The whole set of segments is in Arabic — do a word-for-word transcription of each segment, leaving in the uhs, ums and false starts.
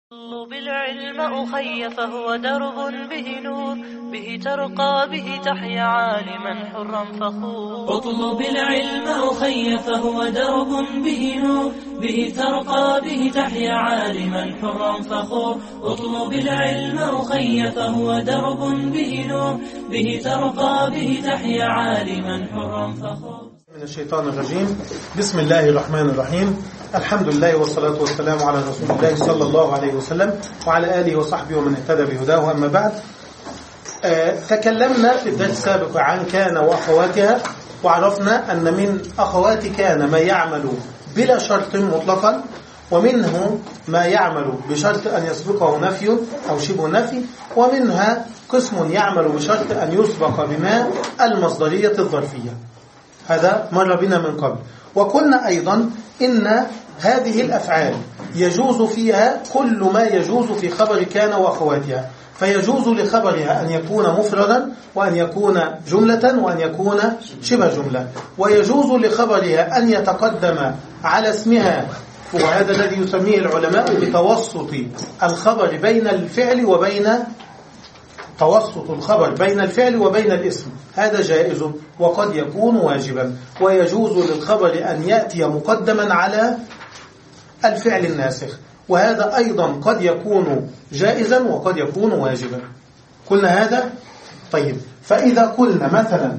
اطلب العلم أخي فهو درب به نور، به ترقى به تحيا عالما حرا فخور. اطلب العلم أخي فهو درب به نور، به ترقى به تحيا عالما حرا فخور. اطلب العلم أخي فهو درب به نور، به ترقى به تحيا عالما حرا فخور. من الشيطان الرجيم. بسم الله الرحمن الرحيم. الحمد لله والصلاة والسلام على رسول الله صلى الله عليه وسلم وعلى آله وصحبه ومن اهتدى بهداه. أما بعد، آه تكلمنا في الدرس السابق عن كان وأخواتها، وعرفنا أن من أخوات كان ما يعمل بلا شرط مطلقا، ومنه ما يعمل بشرط أن يسبقه نفي أو شبه نفي، ومنها قسم يعمل بشرط أن يسبق بما المصدرية الظرفية. هذا مر بنا من قبل. وقلنا أيضا إن هذه الأفعال يجوز فيها كل ما يجوز في خبر كان وأخواتها، فيجوز لخبرها أن يكون مفردا، وأن يكون جملة، وأن يكون شبه جملة، ويجوز لخبرها أن يتقدم على اسمها، وهذا الذي يسميه العلماء بتوسط الخبر بين الفعل وبين توسط الخبر بين الفعل وبين الاسم. هذا جائز وقد يكون واجبا. ويجوز للخبر أن يأتي مقدما على الفعل الناسخ، وهذا أيضا قد يكون جائزا وقد يكون واجبا. قلنا هذا. طيب، فإذا قلنا مثلا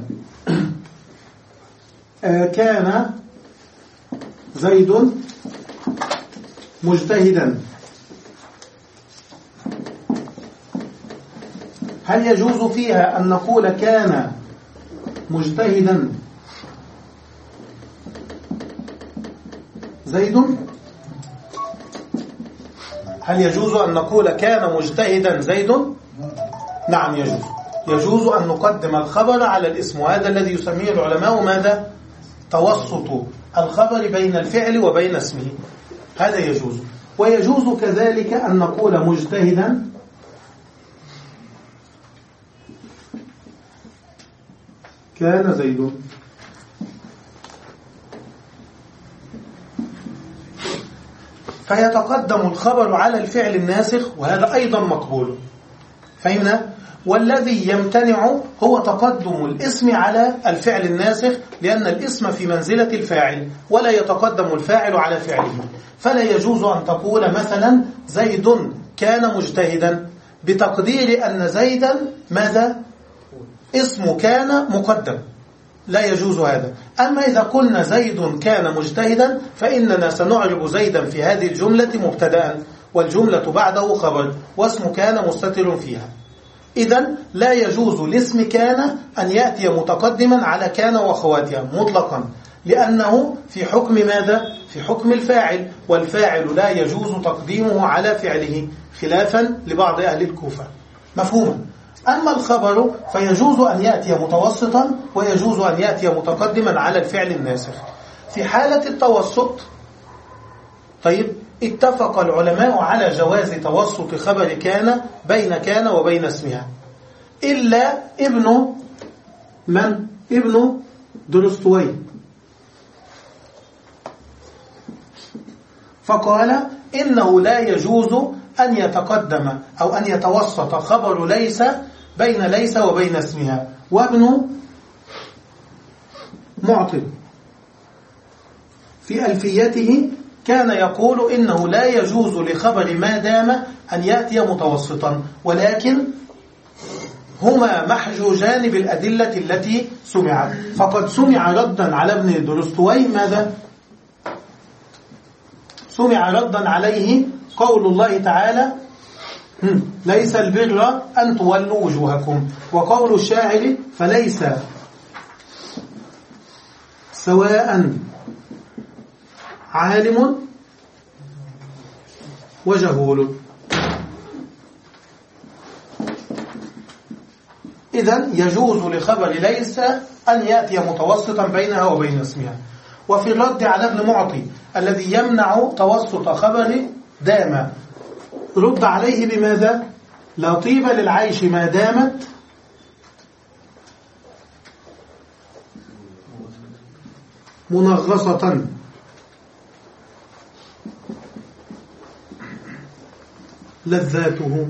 كان زيد مجتهدا، هل يجوز فيها أن نقول كان مجتهدا زيد؟ هل يجوز أن نقول كان مجتهدا زيد؟ نعم يجوز. يجوز أن نقدم الخبر على الاسم، وهذا الذي يسميه العلماء ماذا؟ توسط الخبر بين الفعل وبين اسمه. هذا يجوز. ويجوز كذلك أن نقول مجتهدا كان زيد. فيتقدم الخبر على الفعل الناسخ، وهذا أيضا مقبول. فهمنا؟ والذي يمتنع هو تقدم الاسم على الفعل الناسخ، لأن الاسم في منزلة الفاعل، ولا يتقدم الفاعل على فعله. فلا يجوز أن تقول مثلا زيد كان مجتهدا بتقدير أن زيدا ماذا؟ اسم كان مقدم. لا يجوز هذا. أما إذا قلنا زيد كان مجتهدا، فإننا سنعرب زيدا في هذه الجملة مبتدأ، والجملة بعده خبر، واسم كان مستتر فيها. إذن لا يجوز لاسم كان أن يأتي متقدما على كان وأخواتها مطلقا، لأنه في حكم ماذا؟ في حكم الفاعل، والفاعل لا يجوز تقديمه على فعله، خلافا لبعض أهل الكوفة. مفهوم؟ أما الخبر فيجوز أن يأتي متوسطا، ويجوز أن يأتي متقدما على الفعل الناسخ. في حالة التوسط، طيب، اتفق العلماء على جواز توسط خبر كان بين كان وبين اسمها، إلا ابن من؟ ابن درستوي، فقال إنه لا يجوز أن يتقدم أو أن يتوسط خبر ليس بين ليس وبين اسمها. وابن معطل في ألفيته كان يقول إنه لا يجوز لخبر ما دام أن يأتي متوسطا، ولكن هما محجوجان بالأدلة التي سمعت. فقد سمع ردا على ابن درستوي ماذا؟ سمع ردا عليه قول الله تعالى ليس البر أن تولوا وجوهكم، وقول الشاعر فليس سواء عالم وجهول. إذن يجوز لخبر ليس أن يأتي متوسطا بينها وبين اسمها. وفي الرد على ابن معطي الذي يمنع توسط خبر دام، رد عليه بماذا؟ لا طيب للعيش ما دامت منغصة. لذاته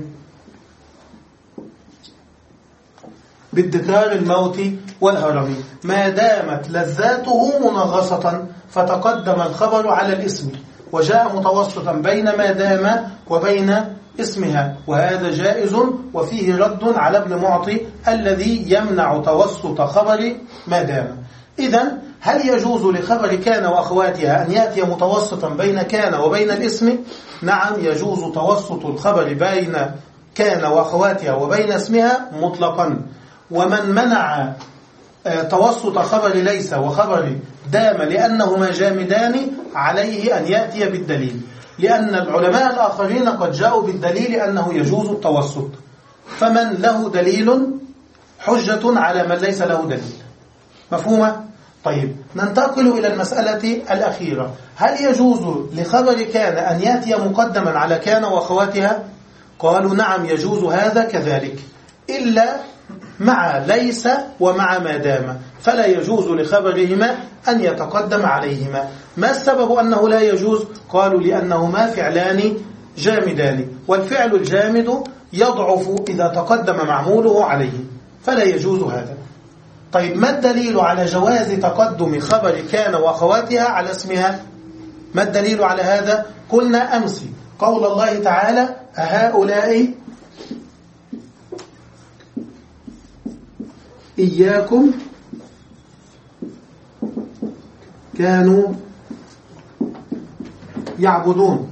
بادكار الموت والهرم، ما دامت لذاته منغصة فتقدم الخبر على الاسم وجاء متوسطا بين ما دام وبين اسمها، وهذا جائز وفيه رد على ابن معطي الذي يمنع توسط خبر ما دام. إذن هل يجوز لخبر كان وأخواتها أن يأتي متوسطا بين كان وبين الاسم؟ نعم، يجوز توسط الخبر بين كان وأخواتها وبين اسمها مطلقا. ومن منع توسط خبر ليس وخبر دام لأنهما جامدان عليه أن يأتي بالدليل، لأن العلماء الآخرين قد جاءوا بالدليل أنه يجوز التوسط، فمن له دليل حجة على من ليس له دليل. مفهومة؟ طيب، ننتقل إلى المسألة الأخيرة. هل يجوز لخبر كان أن يأتي مقدما على كان وأخواتها؟ قالوا نعم، يجوز هذا كذلك، إلا مع ليس ومع ما دام، فلا يجوز لخبرهما أن يتقدم عليهما. ما السبب أنه لا يجوز؟ قالوا لأنهما فعلان جامدان، والفعل الجامد يضعف إذا تقدم معموله عليه، فلا يجوز هذا. طيب، ما الدليل على جواز تقدم خبر كان وأخواتها على اسمها؟ ما الدليل على هذا؟ قلنا أمس قول الله تعالى: أهؤلاء إياكم كانوا يعبدون.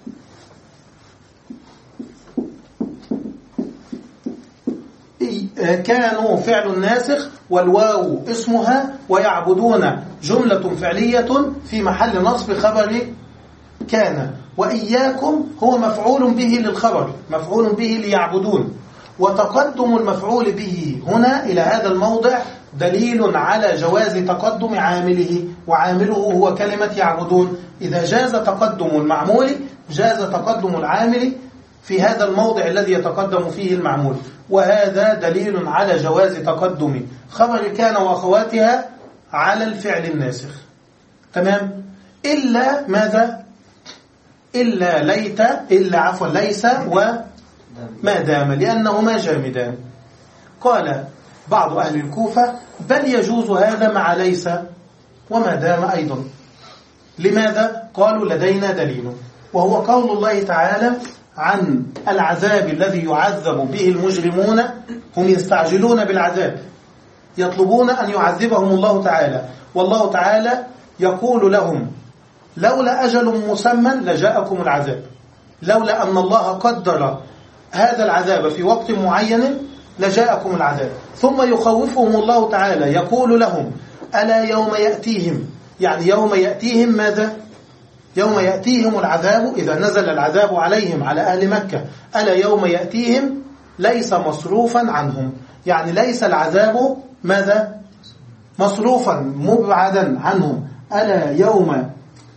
كانوا فعل ناسخ والواو اسمها، ويعبدون جملة فعلية في محل نصب خبر كان، وإياكم هو مفعول به للخبر، مفعول به ليعبدون. وتقدم المفعول به هنا إلى هذا الموضع دليل على جواز تقدم عامله، وعامله هو كلمة يعبدون. إذا جاز تقدم المعمول جاز تقدم العامل في هذا الموضع الذي يتقدم فيه المعمول، وهذا دليل على جواز تقدم خبر كان وأخواتها على الفعل الناسخ. تمام؟ إلا ماذا؟ إلا ليت إلا عفوا ليس وما دام، لأنهما جامدان. قال بعض أهل الكوفة: بل يجوز هذا مع ليس وما دام أيضا. لماذا؟ قالوا: لدينا دليل، وهو قول الله تعالى عن العذاب الذي يعذب به المجرمون: هم يستعجلون بالعذاب، يطلبون أن يعذبهم الله تعالى، والله تعالى يقول لهم: لولا أجل مسمى لجاءكم العذاب، لولا أن الله قدر هذا العذاب في وقت معين لجاءكم العذاب. ثم يخوفهم الله تعالى يقول لهم: ألا يوم يأتيهم، يعني يوم يأتيهم ماذا؟ يوم يأتيهم العذاب، إذا نزل العذاب عليهم على أهل مكة، ألا يوم يأتيهم ليس مصروفا عنهم، يعني ليس العذاب ماذا؟ مصروفا مبعدا عنهم. ألا يوم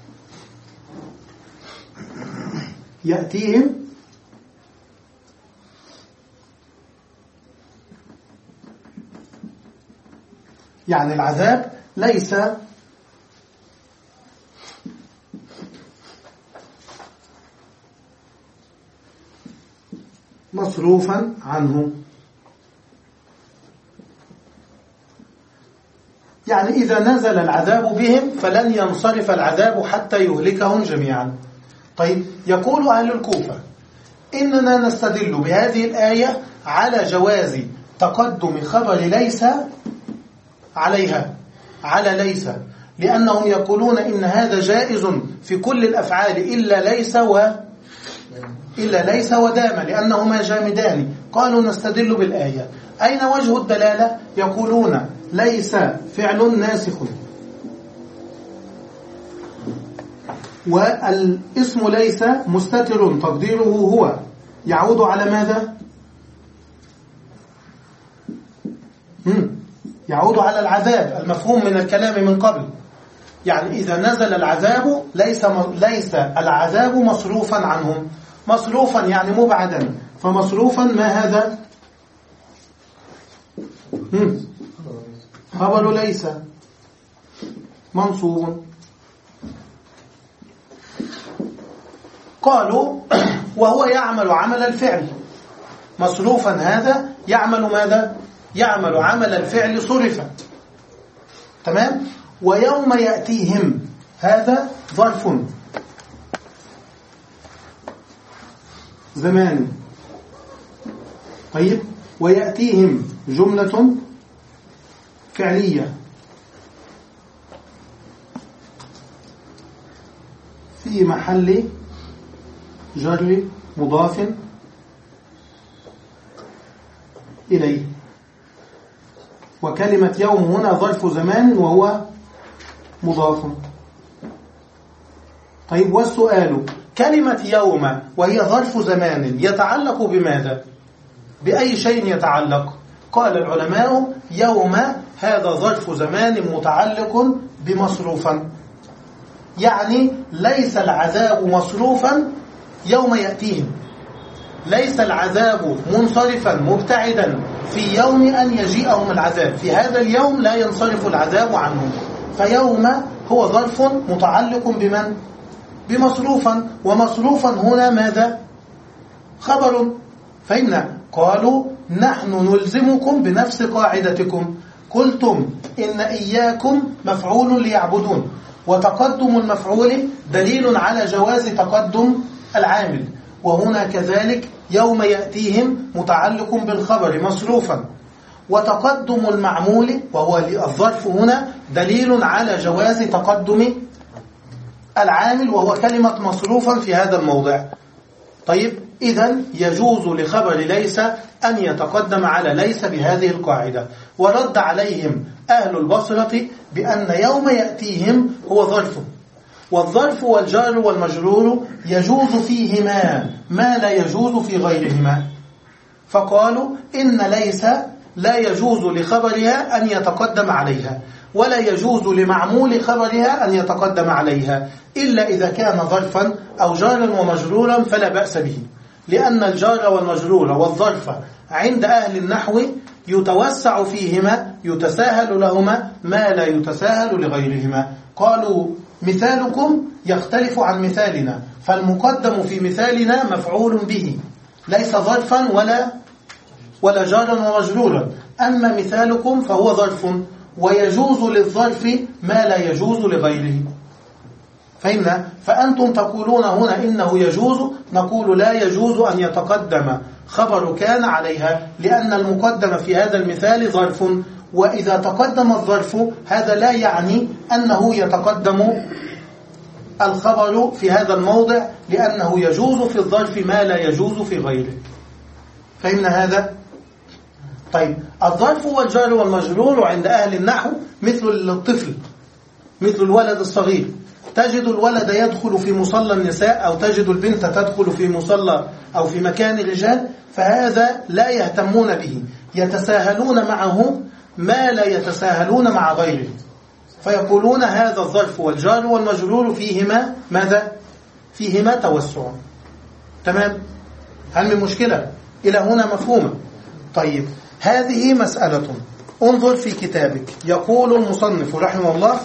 يأتيهم يعني العذاب ليس مصروفا عنهم، يعني إذا نزل العذاب بهم فلن ينصرف العذاب حتى يهلكهم جميعا. طيب، يقول أهل الكوفة: إننا نستدل بهذه الآية على جواز تقدم خبر ليس عليها على ليس، لأنهم يقولون إن هذا جائز في كل الأفعال إلا ليس و إلا ليس ودام، لأنهما جامدان. قالوا: نستدل بالآية. أين وجه الدلالة؟ يقولون: ليس فعل ناسخ، والاسم ليس مستتر تقديره هو، يعود على ماذا؟ مم. يعود على العذاب المفهوم من الكلام من قبل، يعني إذا نزل العذاب ليس ليس العذاب مصروفا عنهم، مصروفا يعني مبعدا، فمصروفا ما هذا؟ مم. خبر ليس منصوب. قالوا وهو يعمل عمل الفعل. مصروفا هذا يعمل ماذا؟ يعمل عمل الفعل صرفا. تمام؟ ويوم يأتيهم هذا ظرف زمان. طيب، ويأتيهم جملة فعلية في محل جر مضاف إليه. وكلمة يوم هنا ظرف زمان وهو مضاف. طيب، والسؤال كلمة يوم وهي ظرف زمان يتعلق بماذا؟ بأي شيء يتعلق؟ قال العلماء يوم هذا ظرف زمان متعلق بمصروفا، يعني ليس العذاب مصروفا يوم يأتيهم، ليس العذاب منصرفا مبتعدا في يوم أن يجيئهم العذاب، في هذا اليوم لا ينصرف العذاب عنهم. فيوم هو ظرف متعلق بمن؟ بمصروفا، ومصروفا هنا ماذا؟ خبر. فإن قالوا نحن نلزمكم بنفس قاعدتكم، قلتم إن إياكم مفعول ليعبدون، وتقدم المفعول دليل على جواز تقدم العامل، وهنا كذلك يوم يأتيهم متعلق بالخبر مصروفا، وتقدم المعمول وهو الظرف هنا دليل على جواز تقدم العامل وهو كلمة مصروفا في هذا الموضع. طيب، إذن يجوز لخبر ليس أن يتقدم على ليس بهذه القاعدة. ورد عليهم أهل البصرة بأن يوم يأتيهم هو ظرف، والظرف والجار والمجرور يجوز فيهما ما لا يجوز في غيرهما، فقالوا إن ليس لا يجوز لخبرها أن يتقدم عليها، ولا يجوز لمعمول خبرها أن يتقدم عليها إلا إذا كان ظرفا أو جارا ومجرورا فلا بأس به، لأن الجار والمجرور والظرف عند أهل النحو يتوسع فيهما، يتساهل لهما ما لا يتساهل لغيرهما. قالوا مثالكم يختلف عن مثالنا، فالمقدم في مثالنا مفعول به ليس ظرفا ولا ولا جارا ومجرورا، أما مثالكم فهو ظرف ويجوز للظرف ما لا يجوز لغيره. فهمنا؟ فأنتم تقولون هنا إنه يجوز، نقول لا يجوز أن يتقدم خبر كان عليها، لأن المقدم في هذا المثال ظرف، وإذا تقدم الظرف هذا لا يعني أنه يتقدم الخبر في هذا الموضع، لأنه يجوز في الظرف ما لا يجوز في غيره. فهمنا هذا؟ طيب، الظرف والجار والمجرور عند أهل النحو مثل الطفل، مثل الولد الصغير، تجد الولد يدخل في مصلى النساء أو تجد البنت تدخل في مصلى أو في مكان الرجال، فهذا لا يهتمون به، يتساهلون معه ما لا يتساهلون مع غيره، فيقولون هذا الظرف والجار والمجرور فيهما ماذا؟ فيهما توسع. تمام؟ هل من مشكلة؟ إلى هنا مفهومة؟ طيب، هذه مسألة. انظر في كتابك، يقول المصنف رحمه الله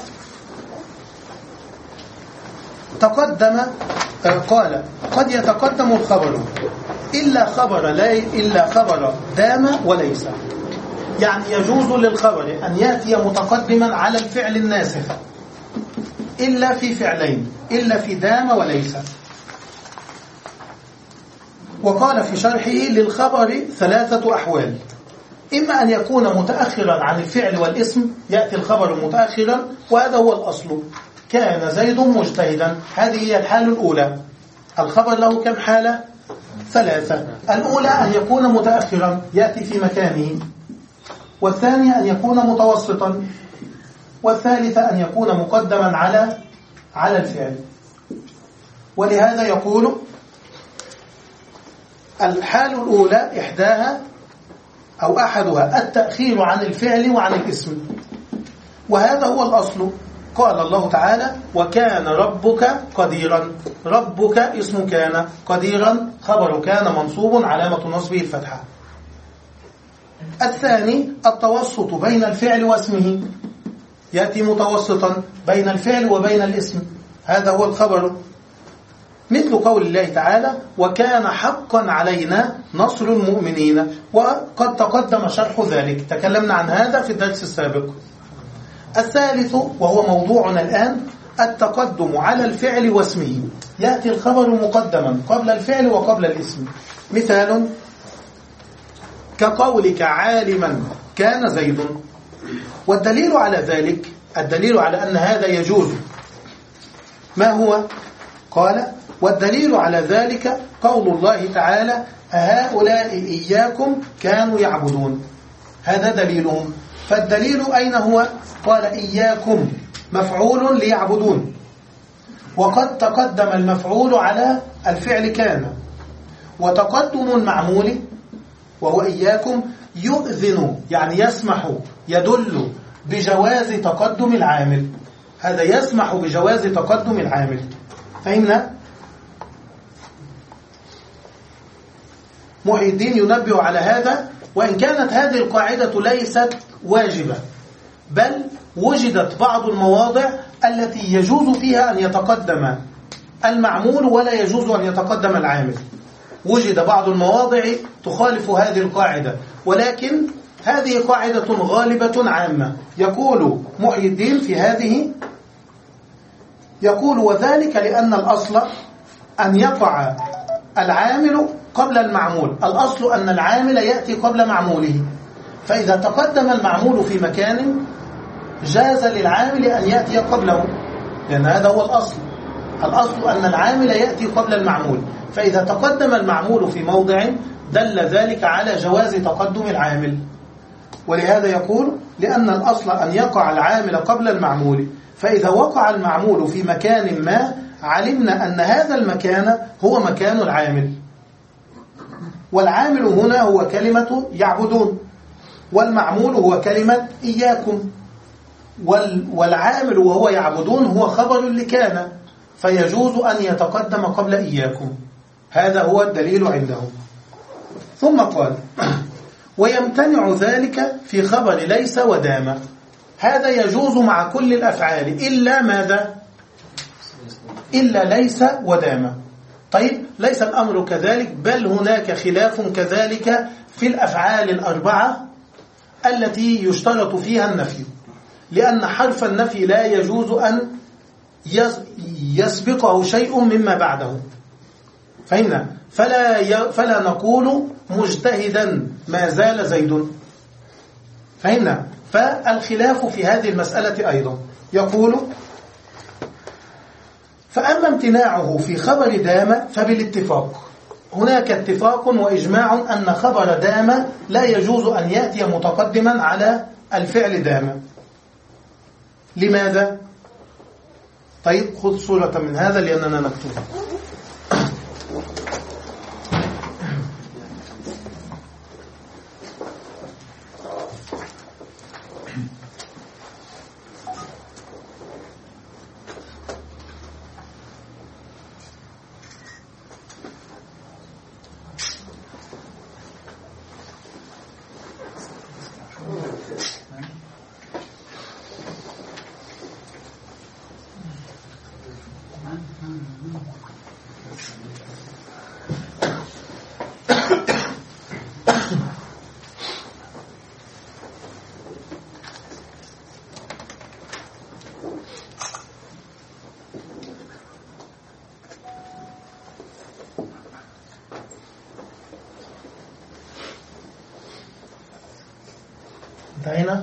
تقدم قال قد يتقدم الخبر إلا خبر لا إلا خبر دام وليس، يعني يجوز للخبر أن يأتي متقدما على الفعل الناسخ إلا في فعلين، إلا في دام وليس. وقال في شرحه للخبر ثلاثة أحوال، إما أن يكون متأخرا عن الفعل والاسم، يأتي الخبر متأخرا وهذا هو الأصل، كان زيد مجتهدا، هذه هي الحال الأولى. الخبر له كم حالة؟ ثلاثة. الأولى أن يكون متأخرا يأتي في مكانه، والثانية أن يكون متوسطا، والثالثة أن يكون مقدما على على الفعل. ولهذا يقول الحال الأولى إحداها أو أحدها التأخير عن الفعل وعن الاسم، وهذا هو الأصل. قال الله تعالى وكان ربك قديرا، ربك اسم كان، قديرا خبر كان منصوب علامة نصبه الفتحة. الثاني التوسط بين الفعل واسمه، يأتي متوسطا بين الفعل وبين الاسم، هذا هو الخبر. مثل قول الله تعالى وكان حقا علينا نصر المؤمنين، وقد تقدم شرح ذلك، تكلمنا عن هذا في الدرس السابق. الثالث وهو موضوعنا الآن التقدم على الفعل واسمه، يأتي الخبر مقدما قبل الفعل وقبل الاسم. مثال كقولك عالما كان زيد، والدليل على ذلك الدليل على أن هذا يجوز ما هو؟ قال والدليل على ذلك قول الله تعالى أهؤلاء إياكم كانوا يعبدون، هذا دليلهم. فالدليل أين هو؟ قال إياكم مفعول ليعبدون، وقد تقدم المفعول على الفعل كان، وتقدم المعمول وهو إياكم يؤذن يعني يسمح يدل بجواز تقدم العامل، هذا يسمح بجواز تقدم العامل. فهمنا؟ محي الدين ينبه على هذا، وإن كانت هذه القاعدة ليست واجبة، بل وجدت بعض المواضع التي يجوز فيها أن يتقدم المعمول ولا يجوز أن يتقدم العامل. وجد بعض المواضع تخالف هذه القاعدة، ولكن هذه قاعدة غالبة عامة. يقول محي الدين في هذه، يقول وذلك لأن الأصل أن يقع العامل قبل المعمول، الأصل أن العامل يأتي قبل معموله، فإذا تقدم المعمول في مكان جاز للعامل أن يأتي قبله، لأن هذا هو الأصل. الأصل أن العامل يأتي قبل المعمول، فإذا تقدم المعمول في موضع دل ذلك على جواز تقدم العامل. ولهذا يقول لأن الأصل أن يقع العامل قبل المعمول، فإذا وقع المعمول في مكان ما علمنا أن هذا المكان هو مكان العامل، والعامل هنا هو كلمة يعبدون، والمعمول هو كلمة إياكم، والعامل وهو يعبدون هو خبر لكان، فيجوز أن يتقدم قبل إياكم. هذا هو الدليل عندهم. ثم قال ويمتنع ذلك في خبر ليس ودام، هذا يجوز مع كل الأفعال إلا ماذا؟ إلا ليس ودام. طيب ليس الأمر كذلك، بل هناك خلاف كذلك في الأفعال الأربعة التي يشترط فيها النفي، لأن حرف النفي لا يجوز أن يسبقه شيء مما بعده. فهمنا؟ فلا, ي... فلا نقول مجتهدا ما زال زيد. فهمنا؟ فالخلاف في هذه المسألة أيضا. يقول فأما امتناعه في خبر دام فبالاتفاق، هناك اتفاق وإجماع أن خبر دام لا يجوز أن يأتي متقدما على الفعل دام. لماذا؟ طيب خذ صورة من هذا لأننا نكتبها. انتهينا؟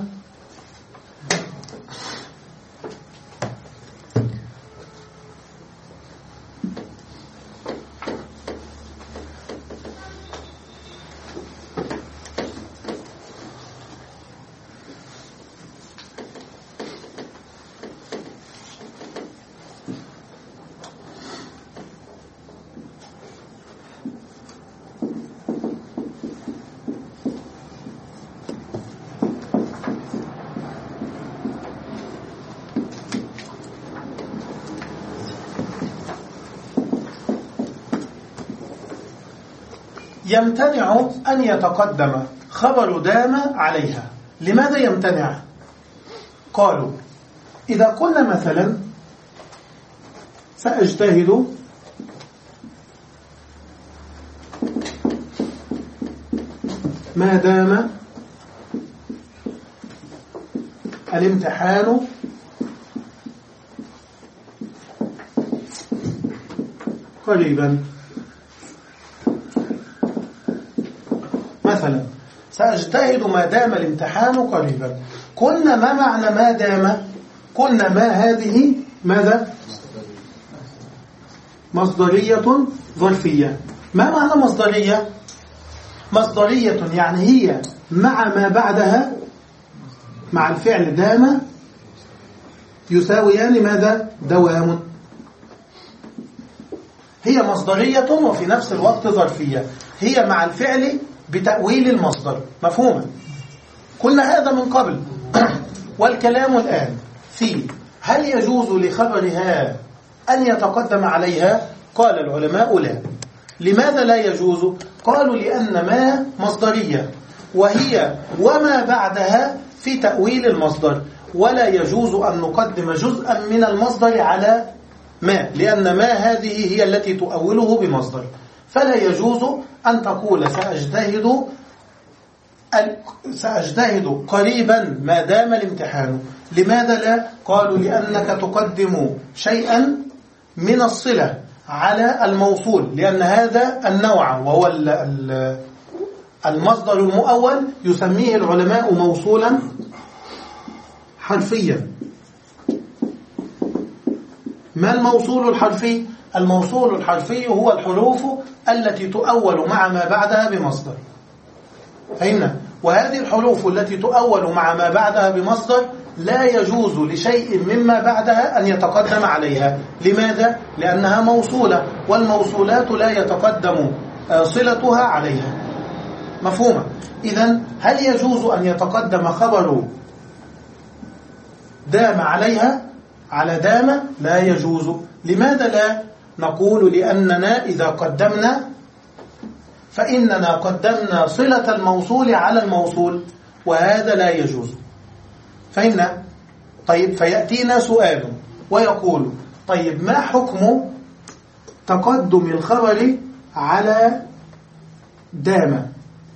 يمتنع أن يتقدم خبر دام عليها. لماذا يمتنع؟ قالوا إذا قلنا مثلا سأجتهد ما دام الامتحان قريبا. مثلا سأجتهد ما دام الامتحان قريبا. قلنا ما معنى ما دام؟ قلنا ما هذه ماذا؟ مصدرية ظرفية. ما معنى مصدرية؟ مصدرية يعني هي مع ما بعدها، مع الفعل دام يساويان ماذا؟ دوام. هي مصدرية وفي نفس الوقت ظرفية، هي مع الفعل بتأويل المصدر. مفهومة؟ قلنا هذا من قبل. والكلام الآن في هل يجوز لخبرها أن يتقدم عليها؟ قال العلماء لا. لماذا لا يجوز؟ قالوا لأن ما مصدرية وهي وما بعدها في تأويل المصدر، ولا يجوز أن نقدم جزءا من المصدر على ما، لأن ما هذه هي التي تؤوله بمصدر. فلا يجوز أن تقول سأجتهد سأجتهد قريبا ما دام الامتحان. لماذا لا؟ قالوا لأنك تقدم شيئا من الصلة على الموصول، لأن هذا النوع وهو المصدر المؤول يسميه العلماء موصولا حرفيا. ما الموصول الحرفي؟ الموصول الحرفي هو الحروف التي تؤول مع ما بعدها بمصدر. فهمنا؟ وهذه الحروف التي تؤول مع ما بعدها بمصدر لا يجوز لشيء مما بعدها أن يتقدم عليها. لماذا؟ لأنها موصولة، والموصولات لا يتقدم صلتها عليها. مفهومة؟ إذن هل يجوز أن يتقدم خبر دام عليها على دام؟ لا يجوز. لماذا لا؟ نقول لأننا إذا قدمنا فإننا قدمنا صلة الموصول على الموصول، وهذا لا يجوز. فهمنا؟ طيب فيأتينا سؤال ويقول طيب ما حكم تقدم الخبر على دام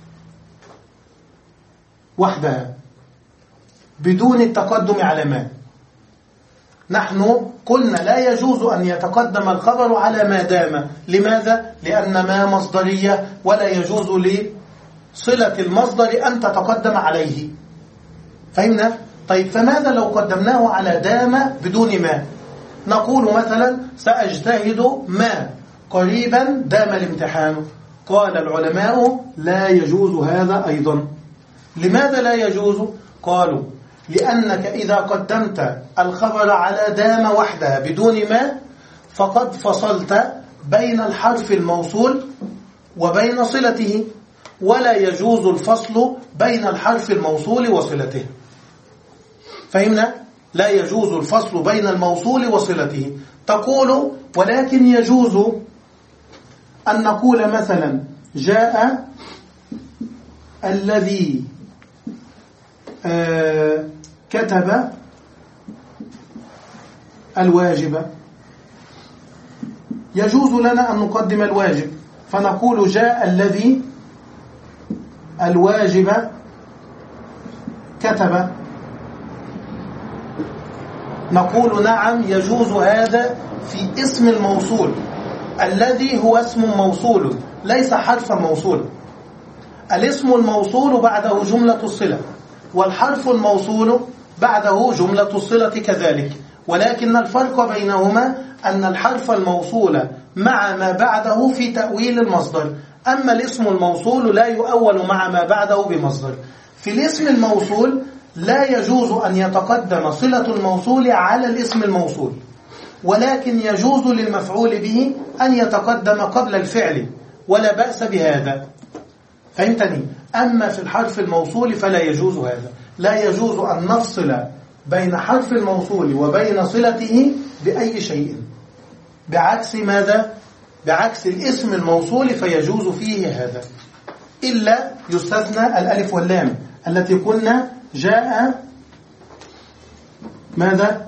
وحدها بدون التقدم على ما؟ نحن قلنا لا يجوز أن يتقدم الخبر على ما دام. لماذا؟ لأن ما مصدرية ولا يجوز لصلة المصدر أن تتقدم عليه. فهمنا؟ طيب فماذا لو قدمناه على دام بدون ما؟ نقول مثلا سأجتهد ما قريبا دام الامتحان. قال العلماء لا يجوز هذا أيضا. لماذا لا يجوز؟ قالوا لأنك إذا قدمت الخبر على دام وحدها بدون ما فقد فصلت بين الحرف الموصول وبين صلته، ولا يجوز الفصل بين الحرف الموصول وصلته. فهمنا؟ لا يجوز الفصل بين الموصول وصلته. تقول ولكن يجوز أن نقول مثلا جاء الذي آه كتب الواجب. يجوز لنا أن نقدم الواجب فنقول جاء الذي الواجب كتب. نقول نعم يجوز هذا في اسم الموصول الذي هو اسم موصول ليس حرفا موصول. الاسم الموصول بعده جملة الصلة، والحرف الموصول بعده جملة الصلة كذلك، ولكن الفرق بينهما أن الحرف الموصول مع ما بعده في تأويل المصدر، أما الاسم الموصول لا يؤول مع ما بعده بمصدر. في الاسم الموصول لا يجوز أن يتقدم صلة الموصول على الاسم الموصول، ولكن يجوز للمفعول به أن يتقدم قبل الفعل ولا بأس بهذا. فهمتني؟ أما في الحرف الموصول فلا يجوز هذا. لا يجوز أن نفصل بين حرف الموصول وبين صلته بأي شيء، بعكس ماذا؟ بعكس الاسم الموصول فيجوز فيه هذا، إلا يستثنى الألف واللام التي قلنا جاء ماذا؟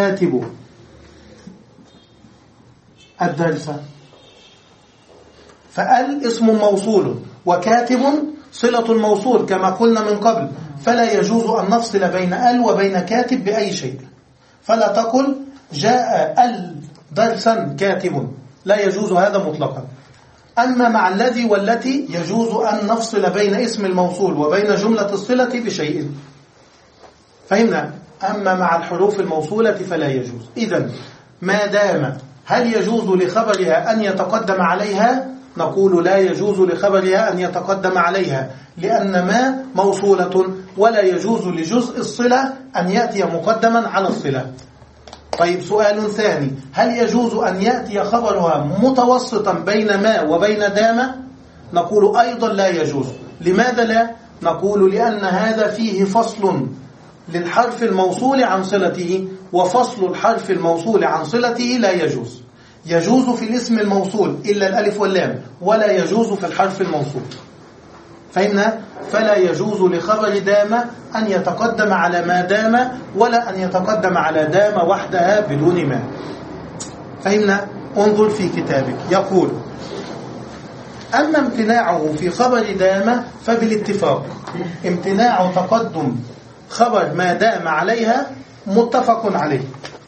الكاتب الدرس. فال اسم موصول وكاتب صلة الموصول كما قلنا من قبل، فلا يجوز أن نفصل بين ال وبين كاتب بأي شيء. فلا تقل جاء ال درسا كاتب، لا يجوز هذا مطلقا. أما مع الذي والتي يجوز أن نفصل بين اسم الموصول وبين جملة الصلة بشيء. فهمنا؟ أما مع الحروف الموصولة فلا يجوز. إذن ما دام، هل يجوز لخبرها أن يتقدم عليها؟ نقول لا يجوز لخبرها أن يتقدم عليها، لأن ما موصولة ولا يجوز لجزء الصلة أن يأتي مقدما على الصلة. طيب سؤال ثاني، هل يجوز أن يأتي خبرها متوسطا بين ما وبين دام؟ نقول أيضا لا يجوز. لماذا لا؟ نقول لأن هذا فيه فصل للحرف الموصول عن صلته، وفصل الحرف الموصول عن صلته لا يجوز. يجوز في الاسم الموصول إلا الألف واللام، ولا يجوز في الحرف الموصول. فهمنا؟ فلا يجوز لخبر دام أن يتقدم على ما دام، ولا أن يتقدم على دام وحدها بدون ما. فهمنا؟ انظر في كتابك يقول: أما امتناعه في خبر دام فبالاتفاق. امتناع تقدم خبر ما دام عليها متفق عليه،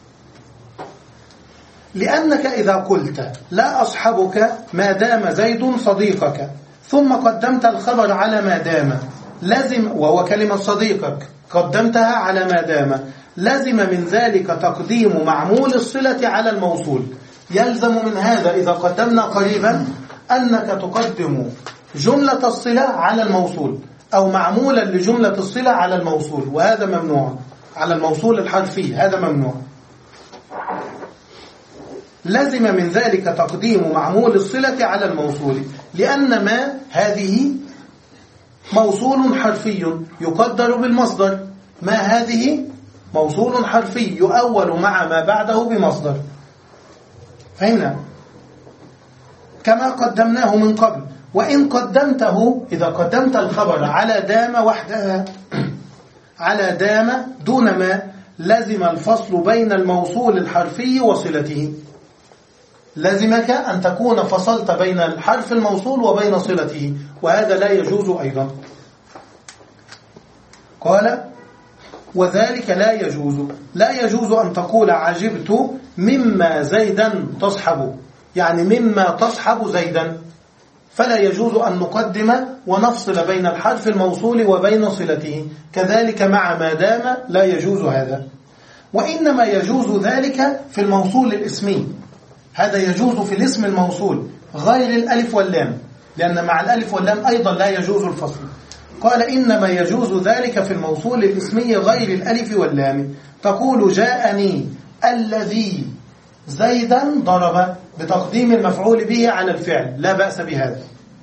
لأنك إذا قلت لا أصحبك ما دام زيد صديقك، ثم قدمت الخبر على ما دام، لازم، وهو كلمة صديقك قدمتها على ما دام، لازم من ذلك تقديم معمول الصلة على الموصول. يلزم من هذا إذا قدمنا قريبا أنك تقدم جملة الصلة على الموصول، أو معمولا لجملة الصلة على الموصول، وهذا ممنوع. على الموصول الحرفي هذا ممنوع. لازم من ذلك تقديم معمول الصلة على الموصول، لأن ما هذه موصول حرفي يقدر بالمصدر. ما هذه موصول حرفي يؤول مع ما بعده بمصدر. فهمنا؟ كما قدمناه من قبل. وإن قدمته، إذا قدمت الخبر على دام وحدها على دام دون ما، لازم الفصل بين الموصول الحرفي وصلته. لازمك أن تكون فصلت بين الحرف الموصول وبين صلته، وهذا لا يجوز أيضا. قال: وذلك لا يجوز. لا يجوز أن تقول عجبت مما زيدا تصحب، يعني مما تصحب زيدا، فلا يجوز أن نقدم ونفصل بين الحرف الموصول وبين صلته. كذلك مع ما دام لا يجوز هذا. وإنما يجوز ذلك في الموصول الاسمي. هذا يجوز في الاسم الموصول غير الألف واللام، لأن مع الألف واللام أيضا لا يجوز الفصل. قال: إنما يجوز ذلك في الموصول الاسمي غير الألف واللام. تقول جاءني الذي زيدا ضرب، بتقديم المفعول به على الفعل، لا بأس بهذا.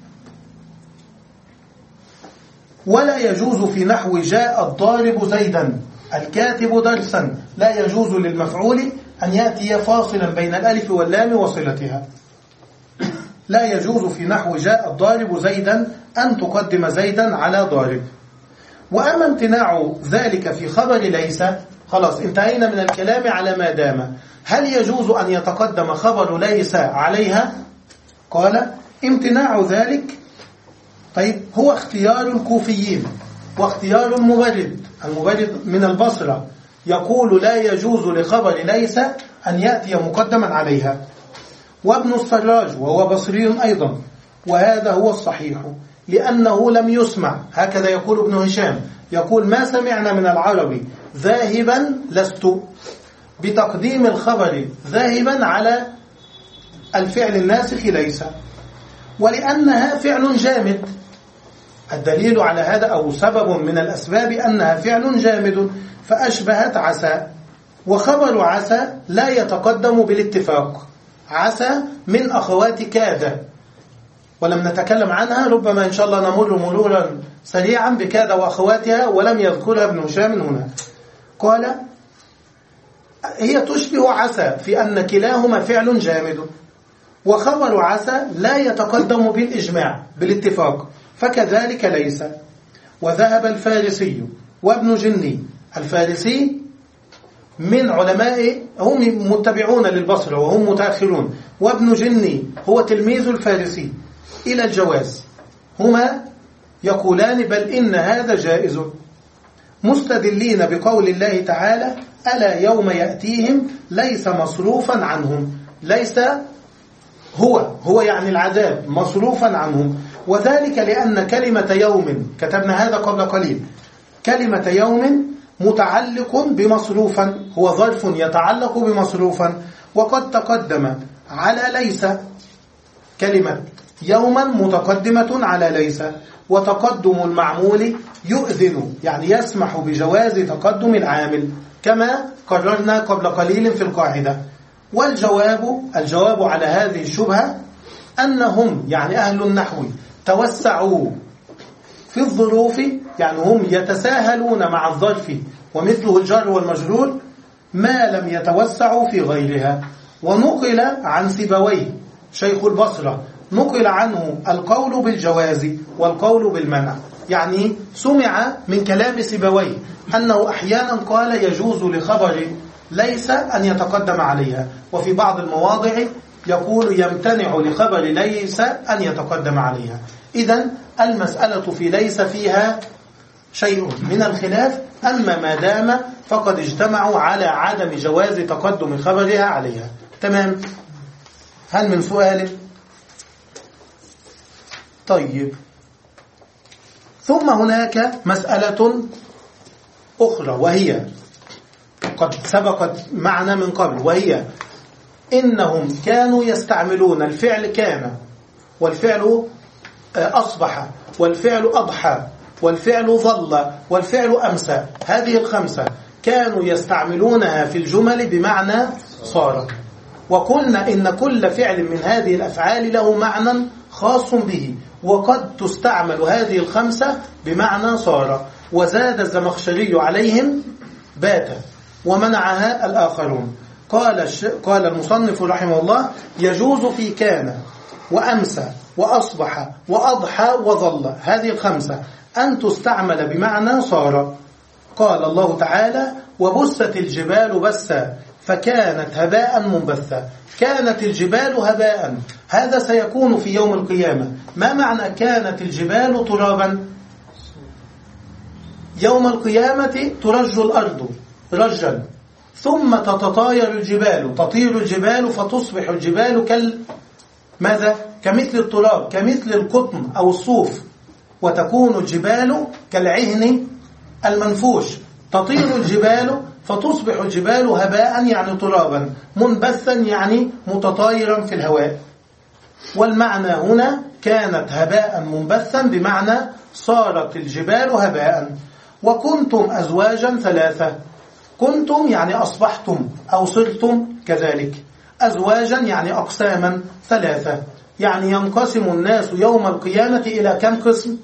ولا يجوز في نحو جاء الضارب زيدا الكاتب درسا، لا يجوز للمفعول أن يأتي فاصلا بين الألف واللام وصلتها. لا يجوز في نحو جاء الضارب زيدا أن تقدم زيدا على ضارب. وأما امتناع ذلك في خبر ليس، خلاص انتهينا من الكلام على ما دام. هل يجوز أن يتقدم خبر ليس عليها؟ قال: امتناع ذلك طيب هو اختيار الكوفيين واختيار المبرد. المبرد من البصرة يقول لا يجوز لخبر ليس أن يأتي مقدما عليها، وابن السراج وهو بصري أيضا، وهذا هو الصحيح، لأنه لم يسمع. هكذا يقول ابن هشام، يقول: ما سمعنا من العرب ذاهبا لست، بتقديم الخبر ذاهبا على الفعل الناسخ ليس، ولأنها فعل جامد. الدليل على هذا أو سبب من الأسباب أنها فعل جامد، فأشبهت عسى. وخبر عسى لا يتقدم بالاتفاق. عسى من أخوات كاد، ولم نتكلم عنها، ربما إن شاء الله نمر مرورا سريعا بكاد وأخواتها، ولم يذكرها ابن هشام هنا. قال: هي تشبه عسى في أن كلاهما فعل جامد، وخبر عسى لا يتقدم بالإجماع بالاتفاق، فكذلك ليس. وذهب الفارسي وابن جني. الفارسي من علماء، هم متبعون للبصرة وهم متأخرون، وابن جني هو تلميذ الفارسي، إلى الجواز، هما يقولان بل إن هذا جائز، مستدلين بقول الله تعالى ألا يوم يأتيهم ليس مصروفا عنهم. ليس هو هو يعني العذاب مصروفا عنهم، وذلك لأن كلمة يوم، كتبنا هذا قبل قليل، كلمة يوم متعلق بمصروفا، هو ظرف يتعلق بمصروفا، وقد تقدم على ليس، كلمة يوما متقدمة على ليس، وتقدم المعمول يؤذن يعني يسمح بجواز تقدم العامل كما قررنا قبل قليل في القاعدة. والجواب الجواب على هذه الشبهة أنهم يعني أهل النحو توسعوا في الظروف، يعني هم يتساهلون مع الظرف ومثله الجر والمجرور ما لم يتوسعوا في غيرها. ونقل عن سيبويه شيخ البصرة نقل عنه القول بالجواز والقول بالمنع، يعني سمع من كلام سيبويه أنه أحيانا قال يجوز لخبر ليس أن يتقدم عليها، وفي بعض المواضع يقول يمتنع لخبر ليس أن يتقدم عليها. إذن المسألة في ليس فيها شيء من الخلاف، أما ما دام فقد اجتمعوا على عدم جواز تقدم خبرها عليها. تمام؟ هل من سؤال؟ طيب، ثم هناك مسألة أخرى وهي قد سبقت معنا من قبل، وهي إنهم كانوا يستعملون الفعل كان، والفعل أصبح، والفعل أضحى، والفعل ظل، والفعل أمسى. هذه الخمسة كانوا يستعملونها في الجمل بمعنى صار، وقلنا إن كل فعل من هذه الأفعال له معنى خاص به، وقد تستعمل هذه الخمسة بمعنى صار. وزاد الزمخشري عليهم بات ومنعها الآخرون. قال الش... قال المصنف رحمه الله يجوز في كان وأمسى وأصبح وأضحى وظل هذه الخمسة أن تستعمل بمعنى صار. قال الله تعالى وبست الجبال بسا فكانت هباء منبثا. كانت الجبال هباء، هذا سيكون في يوم القيامة. ما معنى كانت الجبال ترابا؟ يوم القيامة ترج الأرض رجا، ثم تتطاير الجبال، تطير الجبال فتصبح الجبال كال ماذا؟ كمثل التراب، كمثل القطن أو الصوف، وتكون الجبال كالعهن المنفوش. تطير الجبال فتصبح الجبال هباء يعني ترابا، منبثا يعني متطايرا في الهواء. والمعنى هنا كانت هباء منبثا بمعنى صارت الجبال هباء. وكنتم أزواجا ثلاثة، كنتم يعني أصبحتم أو صرتم كذلك، أزواجا يعني أقساما ثلاثة، يعني ينقسم الناس يوم القيامة إلى كم قسم؟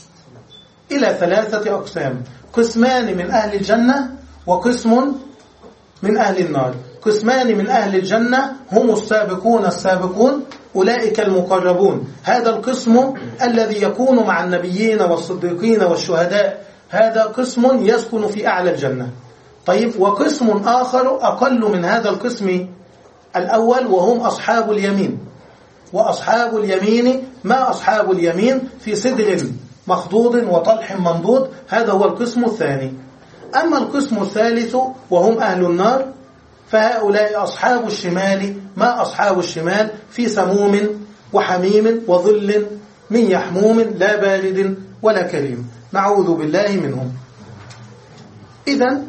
إلى ثلاثة أقسام، قسمان من أهل الجنة وقسم من أهل النار. قسمان من أهل الجنة هم السابقون السابقون، أولئك المقربون، هذا القسم الذي يكون مع النبيين والصديقين والشهداء، هذا قسم يسكن في أعلى الجنة. طيب، وقسم آخر أقل من هذا القسم الأول وهم أصحاب اليمين. وأصحاب اليمين، ما أصحاب اليمين؟ في سدر مخضود وطلح منضود، هذا هو القسم الثاني. أما القسم الثالث وهم أهل النار فهؤلاء أصحاب الشمال، ما أصحاب الشمال؟ في سموم وحميم وظل من يحموم لا بارد ولا كريم، نعوذ بالله منهم. إذن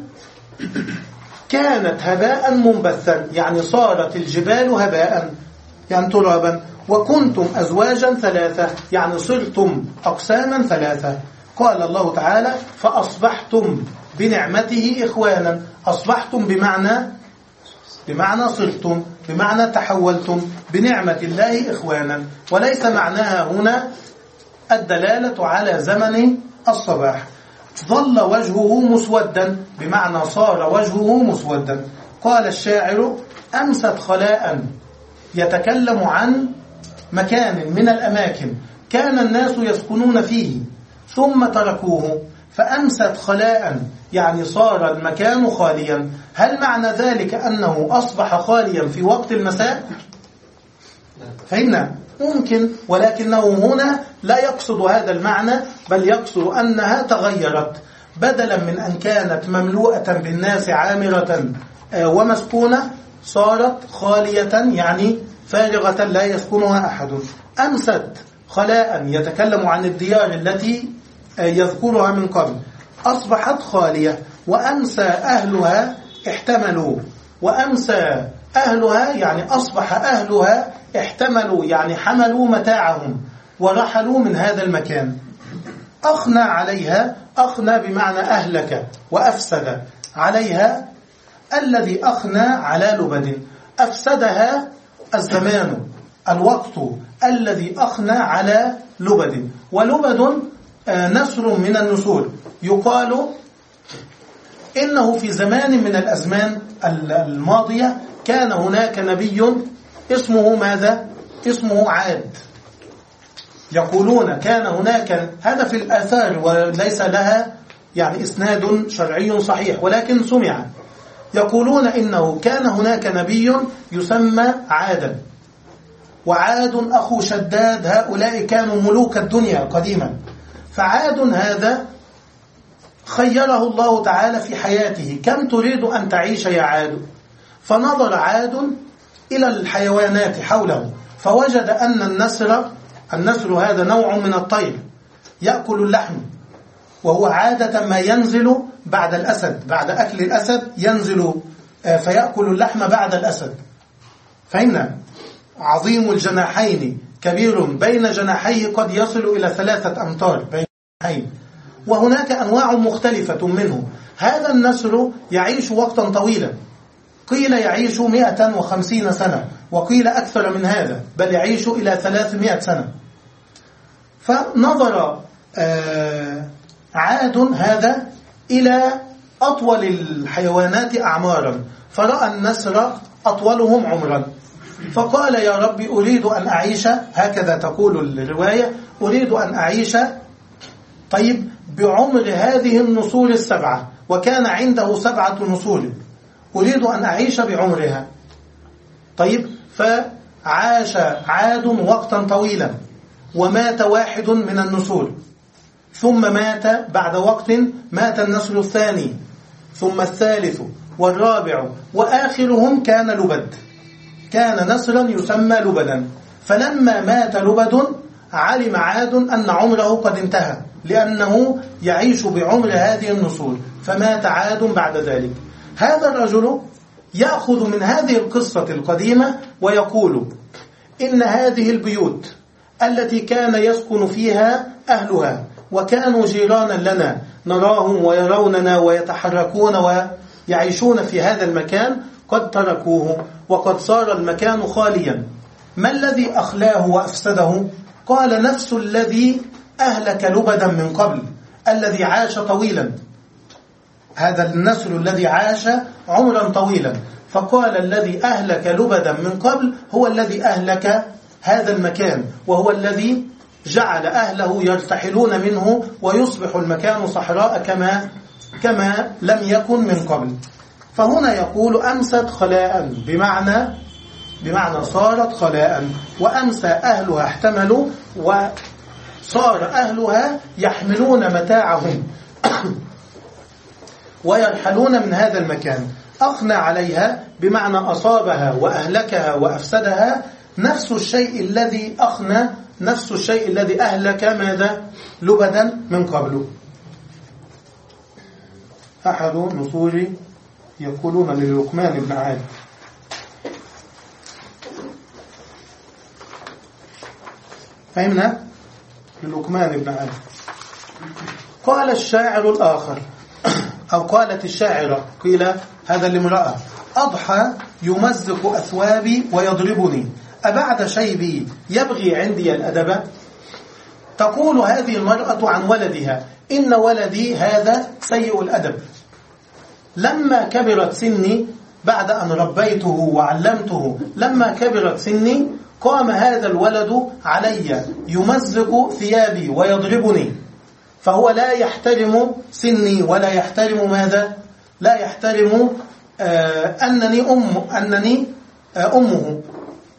كانت هباء منبثا يعني صارت الجبال هباء يعني ترابا. وكنتم أزواجا ثلاثة يعني صرتم أقساما ثلاثة. قال الله تعالى فأصبحتم بنعمته إخوانا. أصبحتم بمعنى بمعنى صرتم، بمعنى تحولتم بنعمة الله إخوانا، وليس معناها هنا الدلالة على زمن الصباح. ظل وجهه مسودا بمعنى صار وجهه مسودا. قال الشاعر أمست خلاء، يتكلم عن مكان من الأماكن كان الناس يسكنون فيه ثم تركوه، فأمست خلاء يعني صار المكان خاليا. هل معنى ذلك أنه أصبح خاليا في وقت المساء؟ فهمنا ممكن، ولكنه هنا لا يقصد هذا المعنى، بل يقصد أنها تغيرت، بدلا من أن كانت مملوءة بالناس عامرة ومسكونة صارت خالية، يعني فارغة لا يسكنها أحد. أمست خلاء يتكلم عن الديار التي يذكرها من قبل، أصبحت خالية. وأمسى أهلها احتملوا، وأمسى أهلها يعني أصبح أهلها احتملوا، يعني حملوا متاعهم ورحلوا من هذا المكان. أخنى عليها، أخنى بمعنى أهلك وأفسد عليها، الذي أخنى على لبد، أفسدها الزمان الوقت الذي أخنى على لبد. ولبد نسر من النسور، يقال إنه في زمان من الأزمان الماضية كان هناك نبي اسمه ماذا؟ اسمه عاد. يقولون كان هناك، هذا في الآثار وليس لها يعني إسناد شرعي صحيح، ولكن سمع، يقولون إنه كان هناك نبي يسمى عادا، وعاد أخو شداد، هؤلاء كانوا ملوك الدنيا قديما. فعاد هذا خيره الله تعالى في حياته، كم تريد أن تعيش يا عاد؟ فنظر عاد إلى الحيوانات حوله، فوجد أن النسر، النسر هذا نوع من الطير يأكل اللحم، وهو عادة ما ينزل بعد الأسد، بعد أكل الأسد ينزل فيأكل اللحم بعد الأسد. فإن عظيم الجناحين كبير، بين جناحيه قد يصل إلى ثلاثة أمتار بين جناحين، وهناك أنواع مختلفة منه. هذا النسر يعيش وقتا طويلا، قيل يعيش مئة وخمسين سنة، وقيل أكثر من هذا، بل يعيش إلى ثلاثمائة سنة. فنظر عاد هذا إلى أطول الحيوانات أعمارا، فرأى النسر أطولهم عمرا، فقال يا رب أريد أن أعيش، هكذا تقول الرواية، أريد أن أعيش طيب بعمر هذه النسور السبعة، وكان عنده سبعة نسور، أريد أن أعيش بعمرها. طيب فعاش عاد وقتا طويلا، ومات واحد من النسور، ثم مات بعد وقت، مات النسر الثاني، ثم الثالث والرابع، وآخرهم كان لبد، كان نسرا يسمى لبدا. فلما مات لبد علم عاد أن عمره قد انتهى، لأنه يعيش بعمر هذه النسور، فمات عاد بعد ذلك. هذا الرجل يأخذ من هذه القصة القديمة ويقول إن هذه البيوت التي كان يسكن فيها أهلها وكانوا جيرانا لنا، نراهم ويروننا ويتحركون ويعيشون في هذا المكان، قد تركوه وقد صار المكان خاليا. ما الذي أخلاه وأفسده؟ قال نفس الذي أهلك لبدا من قبل، الذي عاش طويلا، هذا النسر الذي عاش عمرا طويلا. فقال الذي أهلك لبدا من قبل هو الذي أهلك هذا المكان، وهو الذي جعل أهله يرتحلون منه ويصبح المكان صحراء كما كما لم يكن من قبل. فهنا يقول أمست خلاء، بمعنى بمعنى صارت خلاء، وأمسى أهلها احتملوا، وصار أهلها يحملون متاعهم ويرحلون من هذا المكان. أخنى عليها بمعنى أصابها وأهلكها وأفسدها، نفس الشيء الذي أخنى، نفس الشيء الذي أهلك ماذا؟ لبدا من قبله. أحد نصور يقولون للقمان بن عاد: فهمنا؟ للقمان بن عاد. قال الشاعر الآخر، أو قالت الشاعرة، قيل هذا لامرأة: أضحى يمزق أثوابي ويضربني، أبعد شيبي يبغي عندي الأدب. تقول هذه المرأة عن ولدها: إن ولدي هذا سيء الأدب، لما كبرت سني، بعد أن ربيته وعلمته، لما كبرت سني قام هذا الولد علي يمزق ثيابي ويضربني، فهو لا يحترم سني ولا يحترم ماذا؟ لا يحترم آه أنني أم أنني آه أمه.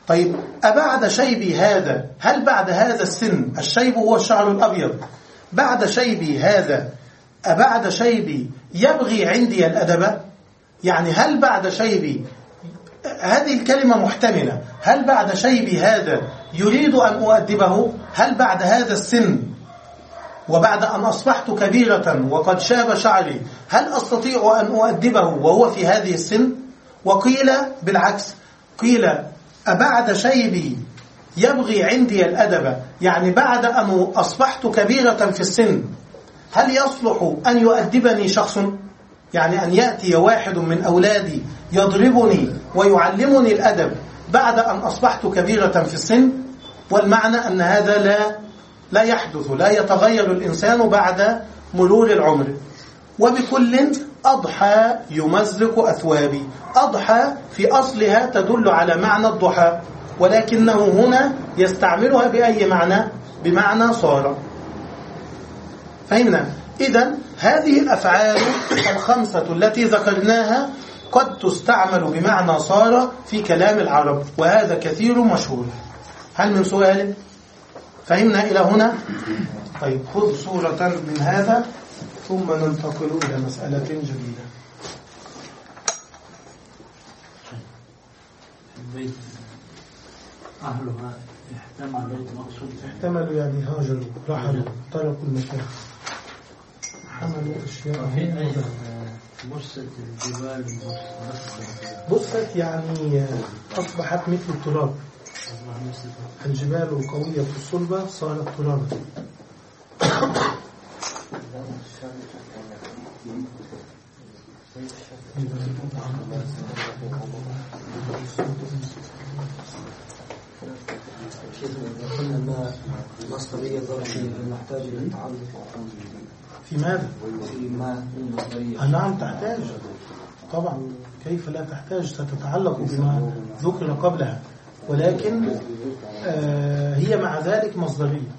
طيب أبعد شيبي هذا، هل بعد هذا السن، الشيب هو الشعر الأبيض، بعد شيبي هذا أبعد شيبي يبغي عندي الأدب؟ يعني هل بعد شيبي، هذه الكلمة محتملة، هل بعد شيبي هذا يريد أن أؤدبه؟ هل بعد هذا السن وبعد أن أصبحت كبيرة وقد شاب شعري هل أستطيع أن أؤدبه وهو في هذه السن؟ وقيل بالعكس، قيل أبعد شيبي يبغي عندي الأدب، يعني بعد أن أصبحت كبيرة في السن هل يصلح أن يؤدبني شخص؟ يعني أن يأتي واحد من أولادي يضربني ويعلمني الأدب بعد أن أصبحت كبيرة في السن؟ والمعنى أن هذا لا لا يحدث، لا يتغير الإنسان بعد مرور العمر. وبكل أضحى يمزق أثوابي، أضحى في أصلها تدل على معنى الضحى، ولكنه هنا يستعملها بأي معنى؟ بمعنى صار. فهمنا؟ إذن هذه الأفعال الخمسة التي ذكرناها قد تستعمل بمعنى صار في كلام العرب، وهذا كثير مشهور. هل من سؤال؟ فهمنا إلى هنا؟ طيب خذ صورة من هذا ثم ننتقل إلى مسألة جديدة. أهلها احتملوا مقصود احتملوا يعني هاجروا، رحلوا، تركوا المكان، حملوا أشياء. بصت الجبال بصت يعني أصبحت مثل التراب، الجبال القوية الصلبة صارت ترابا. قلنا المصدرية ظرفية نحتاج إلى التعلق في ماذا؟ في ما المصدرية. نعم تحتاج طبعا، كيف لا تحتاج؟ ستتعلق بما ذكر قبلها، ولكن آه هي مع ذلك مصدرية.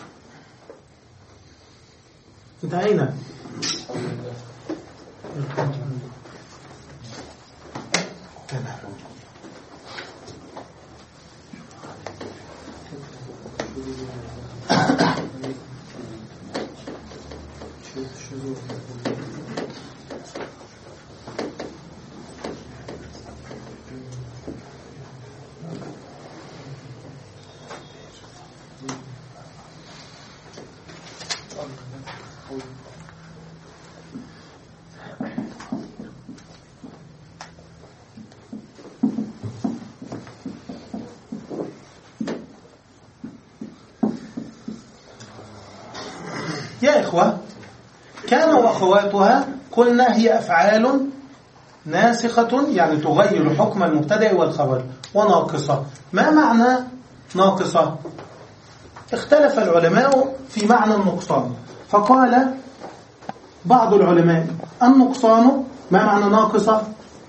انتهينا. يا إخوة، كان وأخواتها قلنا هي أفعال ناسخة، يعني تغير حكم المبتدأ والخبر، وناقصة. ما معنى ناقصة؟ اختلف العلماء في معنى النقصان، فقال بعض العلماء النقصان، ما معنى ناقصة؟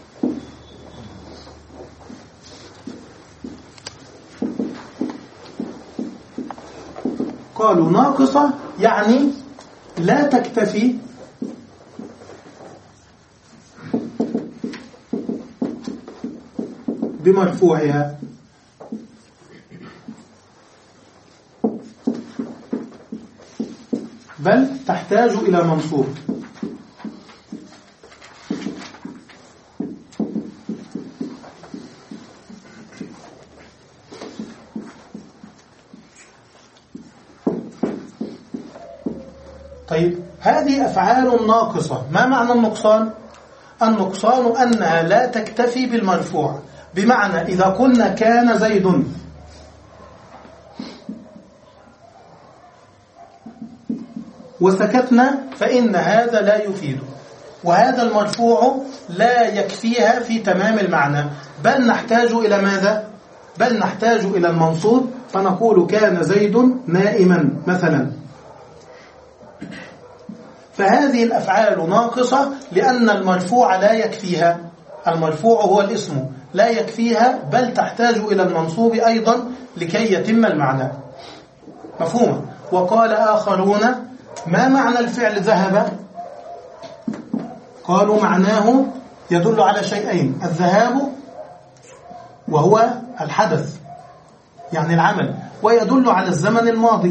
قالوا ناقصة يعني لا تكتفي بمرفوعها، بل تحتاج إلى منصوب. طيب هذه أفعال ناقصة. ما معنى النقصان؟ النقصان أنها لا تكتفي بالمرفوع، بمعنى إذا قلنا كان زيد وسكتنا فإن هذا لا يفيد، وهذا المرفوع لا يكفيها في تمام المعنى، بل نحتاج إلى ماذا؟ بل نحتاج إلى المنصوب، فنقول كان زيد نائما مثلا. فهذه الأفعال ناقصة لأن المرفوع لا يكفيها، المرفوع هو الاسم لا يكفيها، بل تحتاج إلى المنصوب أيضا لكي يتم المعنى. مفهوم؟ وقال آخرون ما معنى الفعل ذهب؟ قالوا معناه يدل على شيئين: الذهاب وهو الحدث، يعني العمل، ويدل على الزمن الماضي.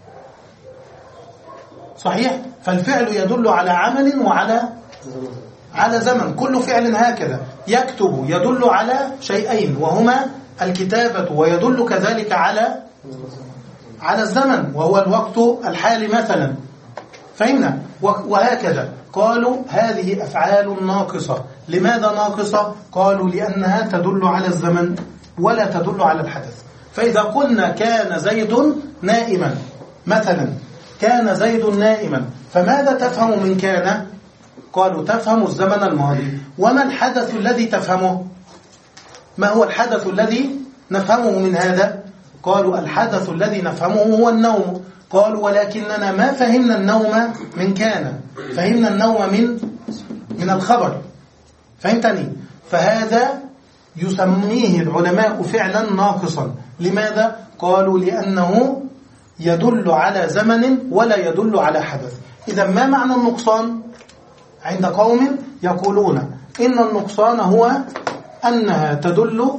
صحيح؟ فالفعل يدل على عمل وعلى على زمن. كل فعل هكذا. يكتب يدل على شيئين وهما الكتابة، ويدل كذلك على على الزمن وهو الوقت الحالي مثلا. فهمنا؟ وهكذا قالوا هذه أفعال ناقصة. لماذا ناقصة؟ قالوا لأنها تدل على الزمن ولا تدل على الحدث. فإذا قلنا كان زيد نائما مثلا، كان زيد نائما، فماذا تفهم من كان؟ قالوا تفهم الزمن الماضي. وما الحدث الذي تفهمه؟ ما هو الحدث الذي نفهمه من هذا؟ قالوا الحدث الذي نفهمه هو النوم. قالوا ولكننا ما فهمنا النوم من كان، فهمنا النوم من من الخبر. فهمتني؟ فهذا يسميه العلماء فعلا ناقصا. لماذا؟ قالوا لأنه يدل على زمن ولا يدل على حدث. إذا ما معنى النقصان؟ عند قوم يقولون إن النقصان هو أنها تدل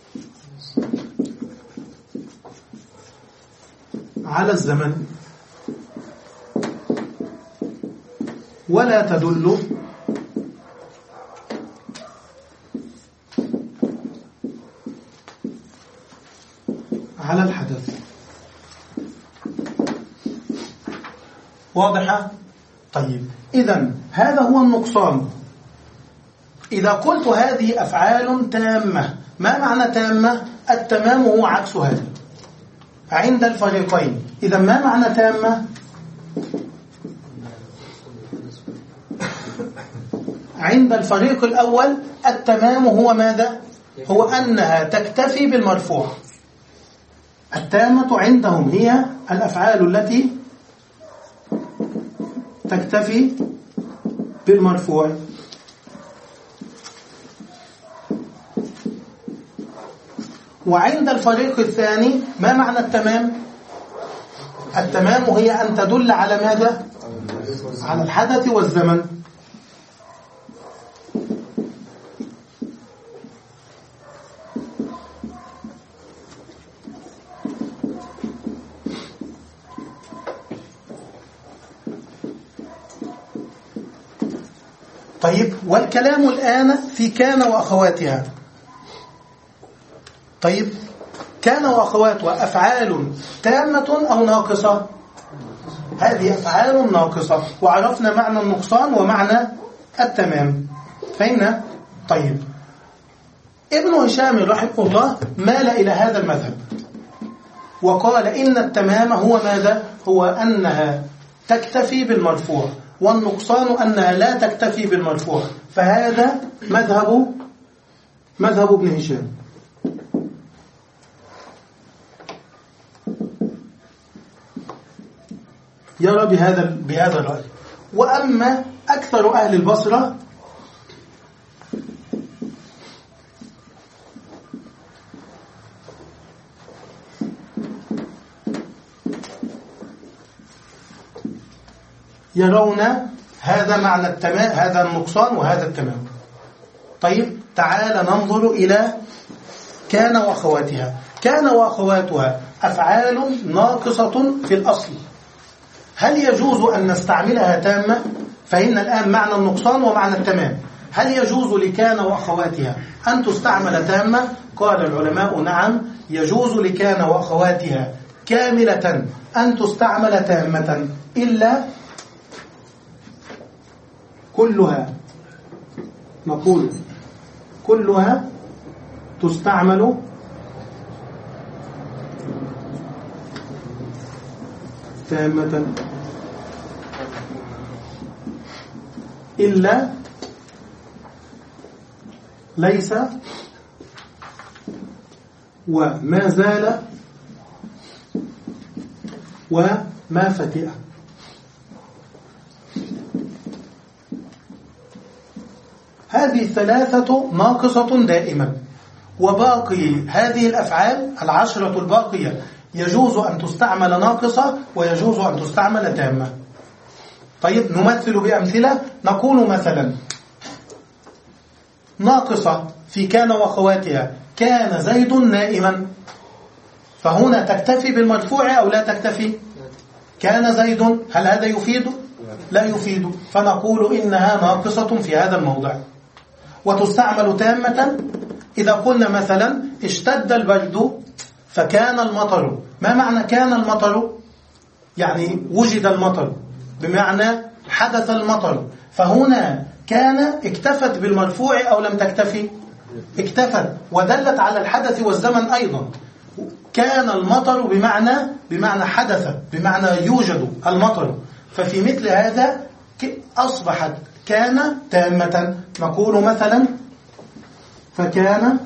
على الزمن ولا تدل على الحدث. واضحة؟ طيب إذن هذا هو النقصان. إذا قلت هذه أفعال تامة، ما معنى تامة؟ التمام هو عكس هذا عند الفريقين. إذا ما معنى تامة؟ عند الفريق الأول التمام هو ماذا؟ هو أنها تكتفي بالمرفوع. التامة عندهم هي الأفعال التي تكتفي بالمرفوع. وعند الفريق الثاني ما معنى التمام؟ التمام هي أن تدل على ماذا؟ على الحدث والزمن. طيب والكلام الآن في كان وأخواتها. طيب كان وأخواتها أفعال تامة أو ناقصة؟ هذه أفعال ناقصة. وعرفنا معنى النقصان ومعنى التمام. فهمنا؟ طيب ابن هشام رحمه الله مال إلى هذا المذهب وقال إن التمام هو ماذا؟ هو أنها تكتفي بالمرفوع، والنقصان أنها لا تكتفي بالمرفوع. فهذا مذهب مذهب ابن هشام. يرى بهذا بهذا الرأي. وأما أكثر أهل البصرة يرون هذا معنى التمام، هذا النقصان وهذا التمام. طيب تعال ننظر إلى كان وأخواتها. كان وأخواتها أفعال ناقصة في الأصل. هل يجوز أن نستعملها تامة؟ فإن الآن معنى النقصان ومعنى التمام. هل يجوز لكان وأخواتها أن تستعمل تامة؟ قال العلماء نعم، يجوز لكان وأخواتها كاملة أن تستعمل تامة، إلا كلها، نقول كلها تستعمل تامة إلا ليس وما زال وما فتئ. هذه الثلاثة ناقصة دائما. وباقي هذه الأفعال العشرة الباقية يجوز أن تستعمل ناقصة ويجوز أن تستعمل تامة. طيب نمثل بأمثلة. نقول مثلا ناقصة في كان وأخواتها كان زيد نائما، فهنا تكتفي بالمرفوع أو لا تكتفي؟ كان زيد، هل هذا يفيد؟ لا يفيد، فنقول إنها ناقصة في هذا الموضع. وتستعمل تامة إذا قلنا مثلا اشتد البرد فكان المطر. ما معنى كان المطر؟ يعني وجد المطر، بمعنى حدث المطر. فهنا كان اكتفت بالمرفوع أو لم تكتفي؟ اكتفت، ودلت على الحدث والزمن أيضا. كان المطر بمعنى بمعنى حدث، بمعنى يوجد المطر. ففي مثل هذا أصبحت كان تامة. نقول مثلا فكان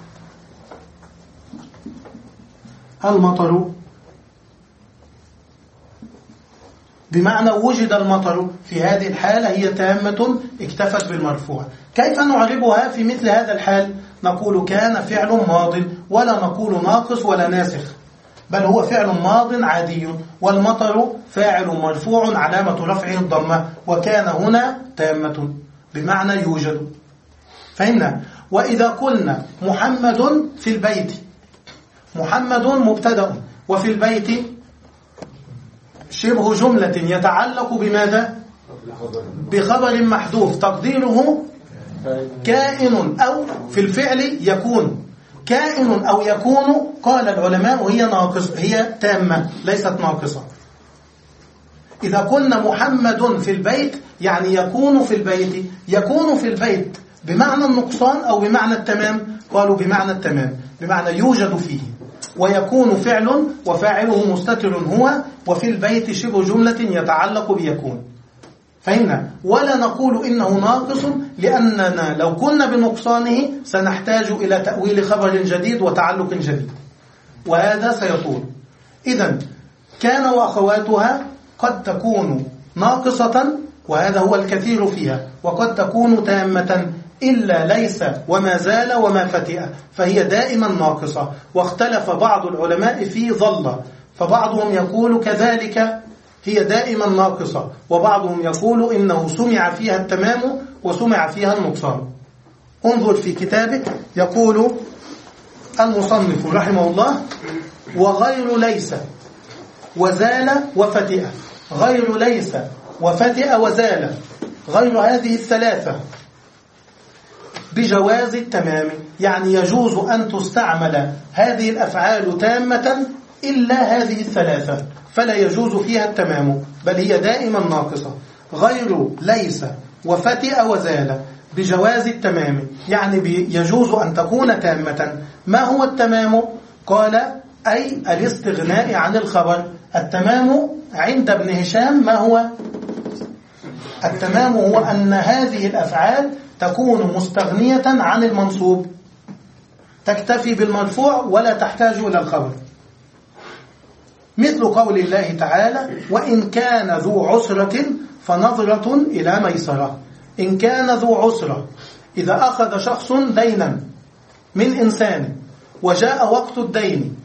المطر، بمعنى وجد المطر. في هذه الحالة هي تامة اكتفت بالمرفوع. كيف نعربها في مثل هذا الحال؟ نقول كان فعل ماض، ولا نقول ناقص ولا ناسخ، بل هو فعل ماض عادي، والمطر فاعل مرفوع علامة رفعه الضمة، وكان هنا تامة بمعنى يوجد. فهمنا؟ وإذا قلنا محمد في البيت، محمد مبتدأ، وفي البيت شبه جملة يتعلق بماذا؟ بخبر محذوف تقديره كائن، أو في الفعل يكون. كائن أو يكون، قال العلماء هي ناقص، هي تامة ليست ناقصة. إذا قلنا محمد في البيت يعني يكون في البيت. يكون في البيت بمعنى النقصان أو بمعنى التمام؟ قالوا بمعنى التمام، بمعنى يوجد فيه. ويكون فعل وفاعله مستتر هو، وفي البيت شبه جملة يتعلق بيكون. فهمنا؟ ولا نقول إنه ناقص، لأننا لو كنا بنقصانه سنحتاج إلى تأويل خبر جديد وتعلق جديد، وهذا سيطول. إذن كان وأخواتها قد تكون ناقصة، وهذا هو الكثير فيها، وقد تكون تامة، إلا ليس وما زال وما فتئ، فهي دائما ناقصة. واختلف بعض العلماء في ظل، فبعضهم يقول كذلك هي دائما ناقصة، وبعضهم يقول إنه سمع فيها التمام وسمع فيها النقصان. انظر في كتابك، يقول المصنف رحمه الله: وغير ليس وزال وفتئ. غير ليس وفتئ وزال، غير هذه الثلاثة بجواز التمام، يعني يجوز أن تستعمل هذه الأفعال تامة إلا هذه الثلاثة، فلا يجوز فيها التمام، بل هي دائما ناقصة. غير ليس وفتئ وزال بجواز التمام، يعني يجوز أن تكون تامة. ما هو التمام؟ قال أي الاستغناء عن الخبر. التمام عند ابن هشام ما هو؟ التمام هو أن هذه الأفعال تكون مستغنية عن المنصوب، تكتفي بالمرفوع ولا تحتاج إلى الخبر. مثل قول الله تعالى: وإن كان ذو عسرة فنظرة إلى ميسرة. إن كان ذو عسرة، إذا أخذ شخص دينا من إنسان وجاء وقت الدين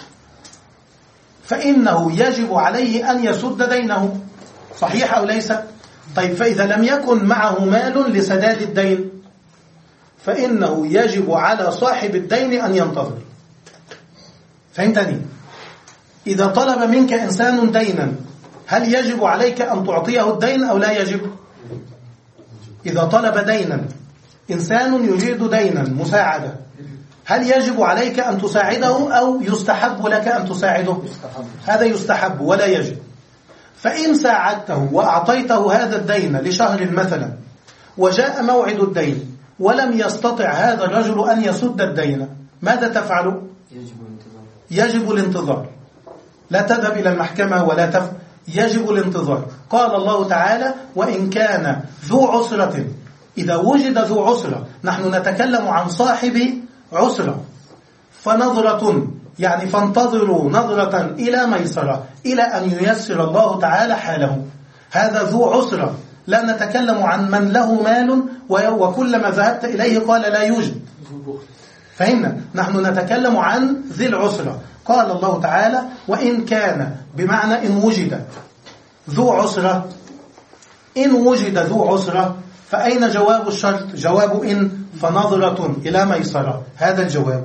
فإنه يجب عليه أن يسد دينه، صحيح أو ليس؟ طيب، فإذا لم يكن معه مال لسداد الدين فإنه يجب على صاحب الدين أن ينتظر. فهمتني؟ إذا طلب منك إنسان دينا، هل يجب عليك أن تعطيه الدين أو لا يجب؟ إذا طلب دينا، إنسان يريد دينا مساعدة، هل يجب عليك أن تساعده أو يستحب لك أن تساعده؟ هذا يستحب ولا يجب. فإن ساعدته وأعطيته هذا الدين لشهر مثلا، وجاء موعد الدين ولم يستطع هذا الرجل أن يسد الدين، ماذا تفعل؟ يجب الانتظار. يجب الانتظار، لا تذهب إلى المحكمة ولا تف... يجب الانتظار. قال الله تعالى: وإن كان ذو عسرة. إذا وجد ذو عسرة، نحن نتكلم عن صاحب عسرة، فنظرة يعني فانتظروا نظرة إلى ميسرة، إلى أن ييسر الله تعالى حاله. هذا ذو عسرة، لا نتكلم عن من له مال وكلما ذهبت إليه قال لا يوجد. فهمنا؟ نحن نتكلم عن ذي العسرة. قال الله تعالى: وإن كان، بمعنى إن وجد ذو عسرة. إن وجد ذو عسرة، فأين جواب الشرط؟ جواب إن، فنظرة إلى ميسرة، هذا الجواب.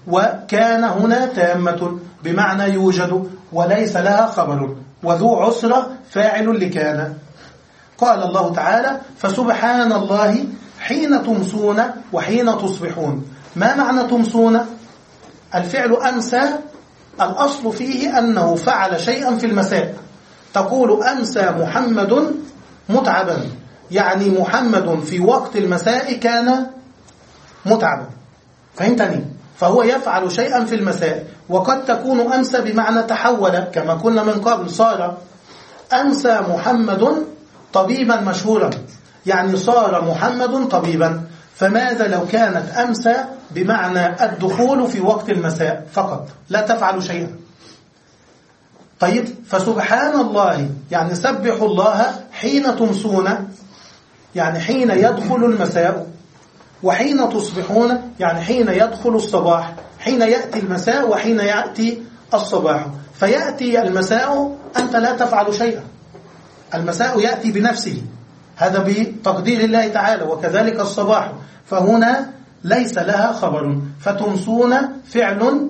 وكان هنا تامة بمعنى يوجد وليس لها خبر، وذو عسرة فاعل لكان. قال الله تعالى فسبحان الله حين تمسون وحين تصبحون. ما معنى تمسون؟ الفعل أمسى الأصل فيه أنه فعل شيئا في المساء. تقول أمسى محمد متعبا، يعني محمد في وقت المساء كان متعبا. فهمتني؟ فهو يفعل شيئا في المساء. وقد تكون أمسى بمعنى تحول كما كنا من قبل، صار أمسى محمد طبيبا مشهورا، يعني صار محمد طبيبا. فماذا لو كانت أمسى بمعنى الدخول في وقت المساء فقط، لا تفعل شيئا؟ طيب فسبحان الله يعني سبحوا الله حين تمسون، يعني حين يدخل المساء، وحين تصبحون يعني حين يدخل الصباح، حين يأتي المساء وحين يأتي الصباح. فيأتي المساء أنت لا تفعل شيئا، المساء يأتي بنفسه، هذا بتقدير الله تعالى، وكذلك الصباح. فهنا ليس لها خبر. فتمسون فعل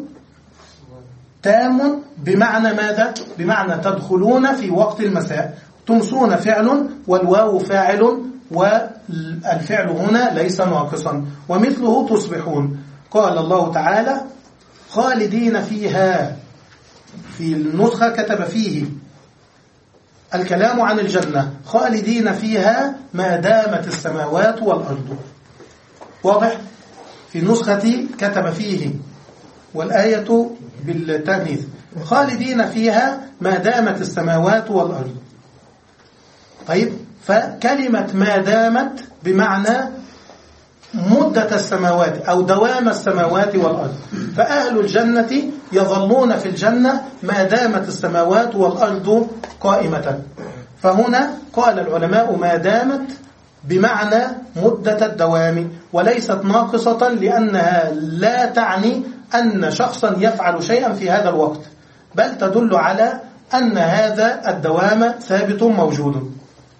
تام بمعنى ماذا؟ بمعنى تدخلون في وقت المساء. تمسون فعل والواو فاعل، والفعل هنا ليس ناقصا. ومثله تصبحون. قال الله تعالى خالدين فيها، في النسخة كتب فيه الكلام عن الجنة، خالدين فيها ما دامت السماوات والأرض. واضح؟ في نسختي كتب فيه، والآية بالتانيث، خالدين فيها ما دامت السماوات والأرض. طيب فكلمة ما دامت بمعنى مدة السماوات أو دوام السماوات والأرض. فأهل الجنة يظلون في الجنة ما دامت السماوات والأرض قائمة. فهنا قال العلماء ما دامت بمعنى مدة الدوام، وليست ناقصة، لأنها لا تعني أن شخصا يفعل شيئا في هذا الوقت، بل تدل على أن هذا الدوام ثابت موجود.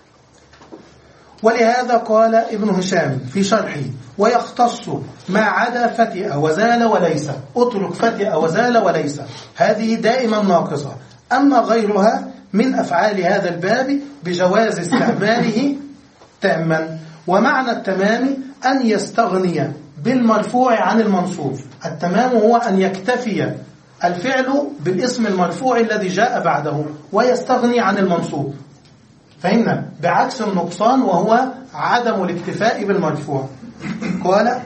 ولهذا قال ابن هشام في شرحه ويختص ما عدا فتئ وزال وليس. اترك فتئ وزال وليس، هذه دائما ناقصة. أما غيرها من أفعال هذا الباب بجواز استعماله تاما. ومعنى التمام أن يستغني بالمرفوع عن المنصوب. التمام هو أن يكتفي الفعل بالاسم المرفوع الذي جاء بعده ويستغني عن المنصوب. فهمنا؟ بعكس النقصان وهو عدم الاكتفاء بالمرفوع. قال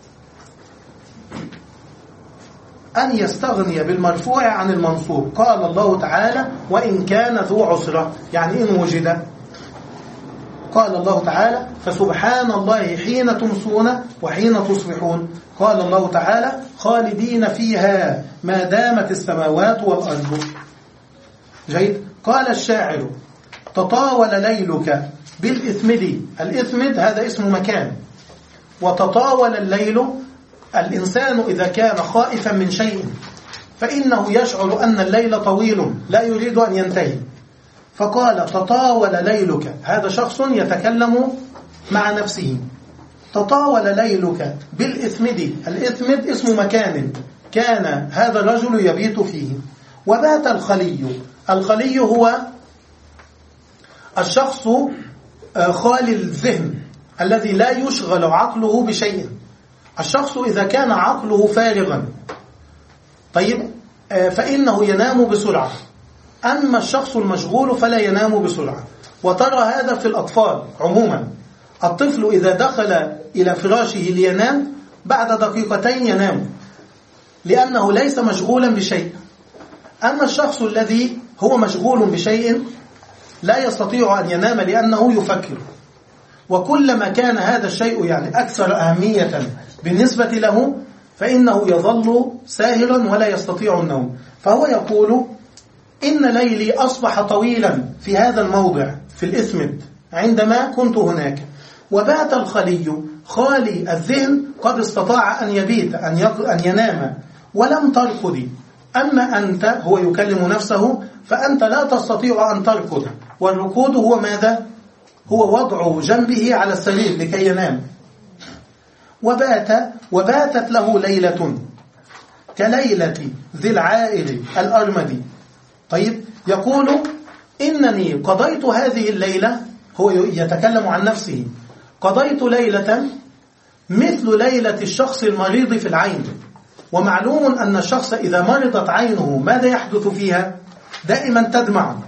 أن يستغني بالمرفوع عن المنصوب. قال الله تعالى وإن كان ذو عسرة، يعني إن وجد. قال الله تعالى فسبحان الله حين تمسون وحين تصبحون. قال الله تعالى خالدين فيها ما دامت السماوات والأرض. جيد. قال الشاعر تطاول ليلك بالإثمد. الإثمد هذا اسم مكان. وتطاول الليل، الإنسان إذا كان خائفا من شيء فإنه يشعر أن الليل طويل لا يريد أن ينتهي، فقال تطاول ليلك. هذا شخص يتكلم مع نفسه. تطاول ليلك بالإثمد. الإثمد اسم مكان كان هذا الرجل يبيت فيه. وبات الخلي. الخلي هو الشخص خالي الذهن الذي لا يشغل عقله بشيء. الشخص إذا كان عقله فارغا طيب فإنه ينام بسرعة، أما الشخص المشغول فلا ينام بسرعة. وترى هذا في الأطفال عموما. الطفل إذا دخل إلى فراشه لينام بعد دقيقتين ينام، لأنه ليس مشغولا بشيء. أما الشخص الذي هو مشغول بشيء لا يستطيع أن ينام لأنه يفكر، وكلما كان هذا الشيء يعني أكثر أهمية بالنسبة له فإنه يظل ساهرا ولا يستطيع النوم. فهو يقول إن ليلي أصبح طويلا في هذا الموضع في الإثمد عندما كنت هناك. وبات الخلي خالي الذهن قد استطاع أن يبيت أن ينام ولم ترقدي. أما أنت، هو يكلم نفسه، فأنت لا تستطيع أن ترقد. والركود هو ماذا؟ هو وضع جنبه على السرير لكي ينام. وبات وباتت له ليلة. كليلة ذي العائر الأرمدي. طيب يقول إنني قضيت هذه الليلة، هو يتكلم عن نفسه، قضيت ليلة مثل ليلة الشخص المريض في العين. ومعلوم أن الشخص إذا مرضت عينه ماذا يحدث فيها؟ دائما تدمع.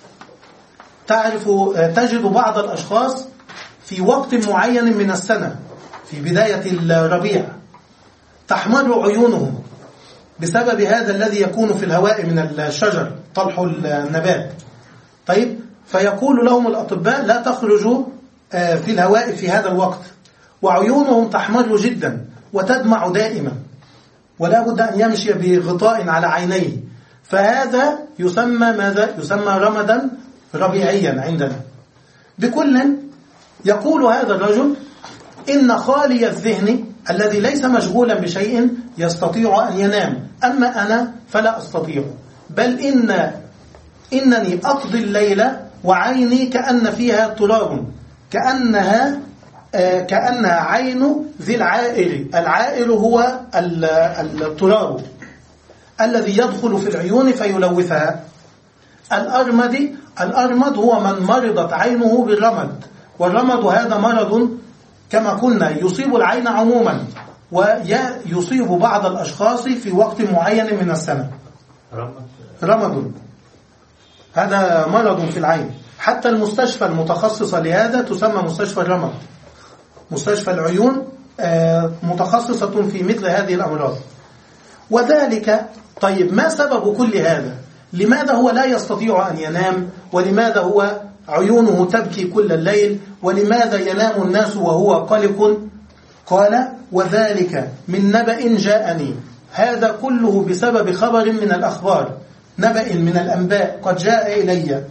تعرف تجد بعض الأشخاص في وقت معين من السنة في بداية الربيع تحمر عيونهم بسبب هذا الذي يكون في الهواء من الشجر، طلح النبات. طيب فيقول لهم الأطباء لا تخرجوا في الهواء في هذا الوقت، وعيونهم تحمر جدا وتدمع دائما، ولا بد أن يمشي بغطاء على عينيه. فهذا يسمى ماذا؟ يسمى رمدا ربيعيا عندنا. بكل يقول هذا الرجل إن خالي الذهن الذي ليس مشغولا بشيء يستطيع أن ينام، أما أنا فلا أستطيع، بل إن إنني أقضي الليلة وعيني كأن فيها تراب، كأنها آه كأنها عين ذي العائر. العائر هو التراب الذي يدخل في العيون فيلوثها. الأرمد الأرمد هو من مرضت عينه بالرمد، والرمد هذا مرض كما قلنا يصيب العين عموما، ويصيب بعض الأشخاص في وقت معين من السنة. رمد هذا مرض في العين. حتى المستشفى المتخصصة لهذا تسمى مستشفى الرمد، مستشفى العيون متخصصة في مثل هذه الأمراض. وذلك طيب ما سبب كل هذا؟ لماذا هو لا يستطيع أن ينام؟ ولماذا هو عيونه تبكي كل الليل؟ ولماذا ينام الناس وهو قلق؟ قال وذلك من نبأ جاءني. هذا كله بسبب خبر من الأخبار، نبأ من الأنباء قد جاء إلي،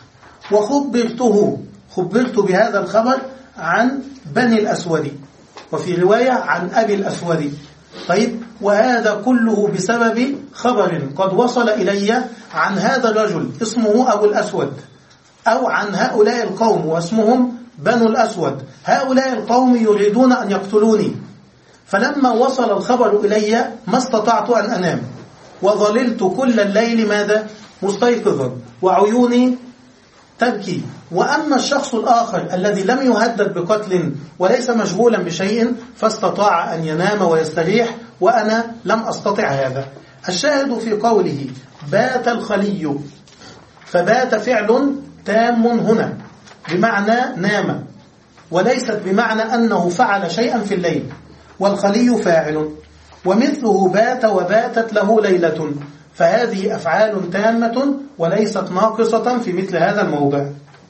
وخبرته خبرت بهذا الخبر عن بني الأسود، وفي رواية عن أبي الأسود. طيب وهذا كله بسبب خبر قد وصل إلي عن هذا الرجل اسمه أبو الأسود، أو عن هؤلاء القوم واسمهم بنو الأسود. هؤلاء القوم يريدون أن يقتلوني، فلما وصل الخبر إلي ما استطعت أن أنام، وظللت كل الليل ماذا؟ مستيقظا وعيوني تبكي. وأما الشخص الآخر الذي لم يهدد بقتل وليس مشغولا بشيء فاستطاع أن ينام ويستريح، وأنا لم أستطع هذا. الشاهد في قوله بات الخلي، فبات فعل تام هنا بمعنى نام، وليست بمعنى أنه فعل شيئا في الليل، والخلي فاعل. ومثله بات وباتت له ليلة، فهذه أفعال تامة وليست ناقصة في مثل هذا الموضع.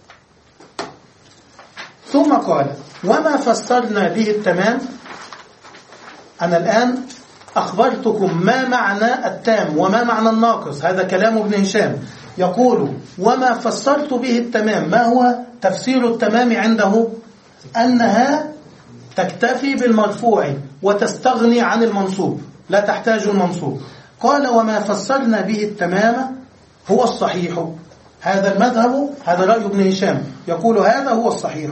ثم قال وما فسرنا به التمام. أنا الآن أخبرتكم ما معنى التام وما معنى الناقص، هذا كلام ابن هشام. يقول وما فسرت به التمام. ما هو تفسير التمام عنده؟ أنها تكتفي بالمرفوع وتستغني عن المنصوب، لا تحتاج المنصوب. قال وما فسرنا به التمام هو الصحيح. هذا المذهب، هذا رأي ابن هشام، يقول هذا هو الصحيح.